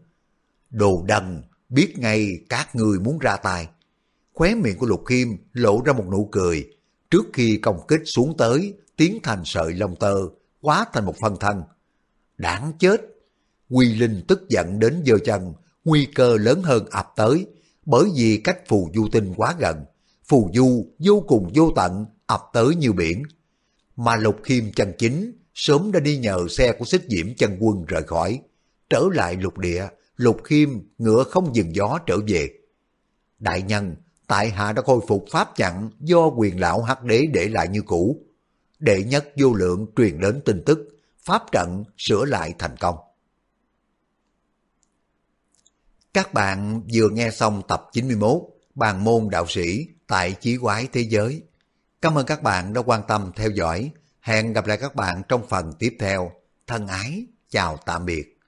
Đồ đần, biết ngay các người muốn ra tay. Khóe miệng của Lục Khiêm lộ ra một nụ cười, trước khi công kích xuống tới, tiến thành sợi lông tơ, hóa thành một phân thân. Đáng chết! Quy Linh tức giận đến giơ chân, nguy cơ lớn hơn ập tới. Bởi vì cách phù du tinh quá gần, phù du vô cùng vô tận ập tới như biển. Mà Lục Khiêm chân chính sớm đã đi nhờ xe của Xích Diễm chân quân rời khỏi. Trở lại lục địa, Lục Khiêm ngựa không dừng gió trở về. Đại nhân, tại hạ đã khôi phục pháp chặn do quyền lão hắc đế để lại như cũ. Đệ nhất vô lượng truyền đến tin tức, pháp trận sửa lại thành công. Các bạn vừa nghe xong tập 91 Bàn môn đạo sĩ tại Chí Quái Thế Giới. Cảm ơn các bạn đã quan tâm theo dõi. Hẹn gặp lại các bạn trong phần tiếp theo. Thân ái, chào tạm biệt.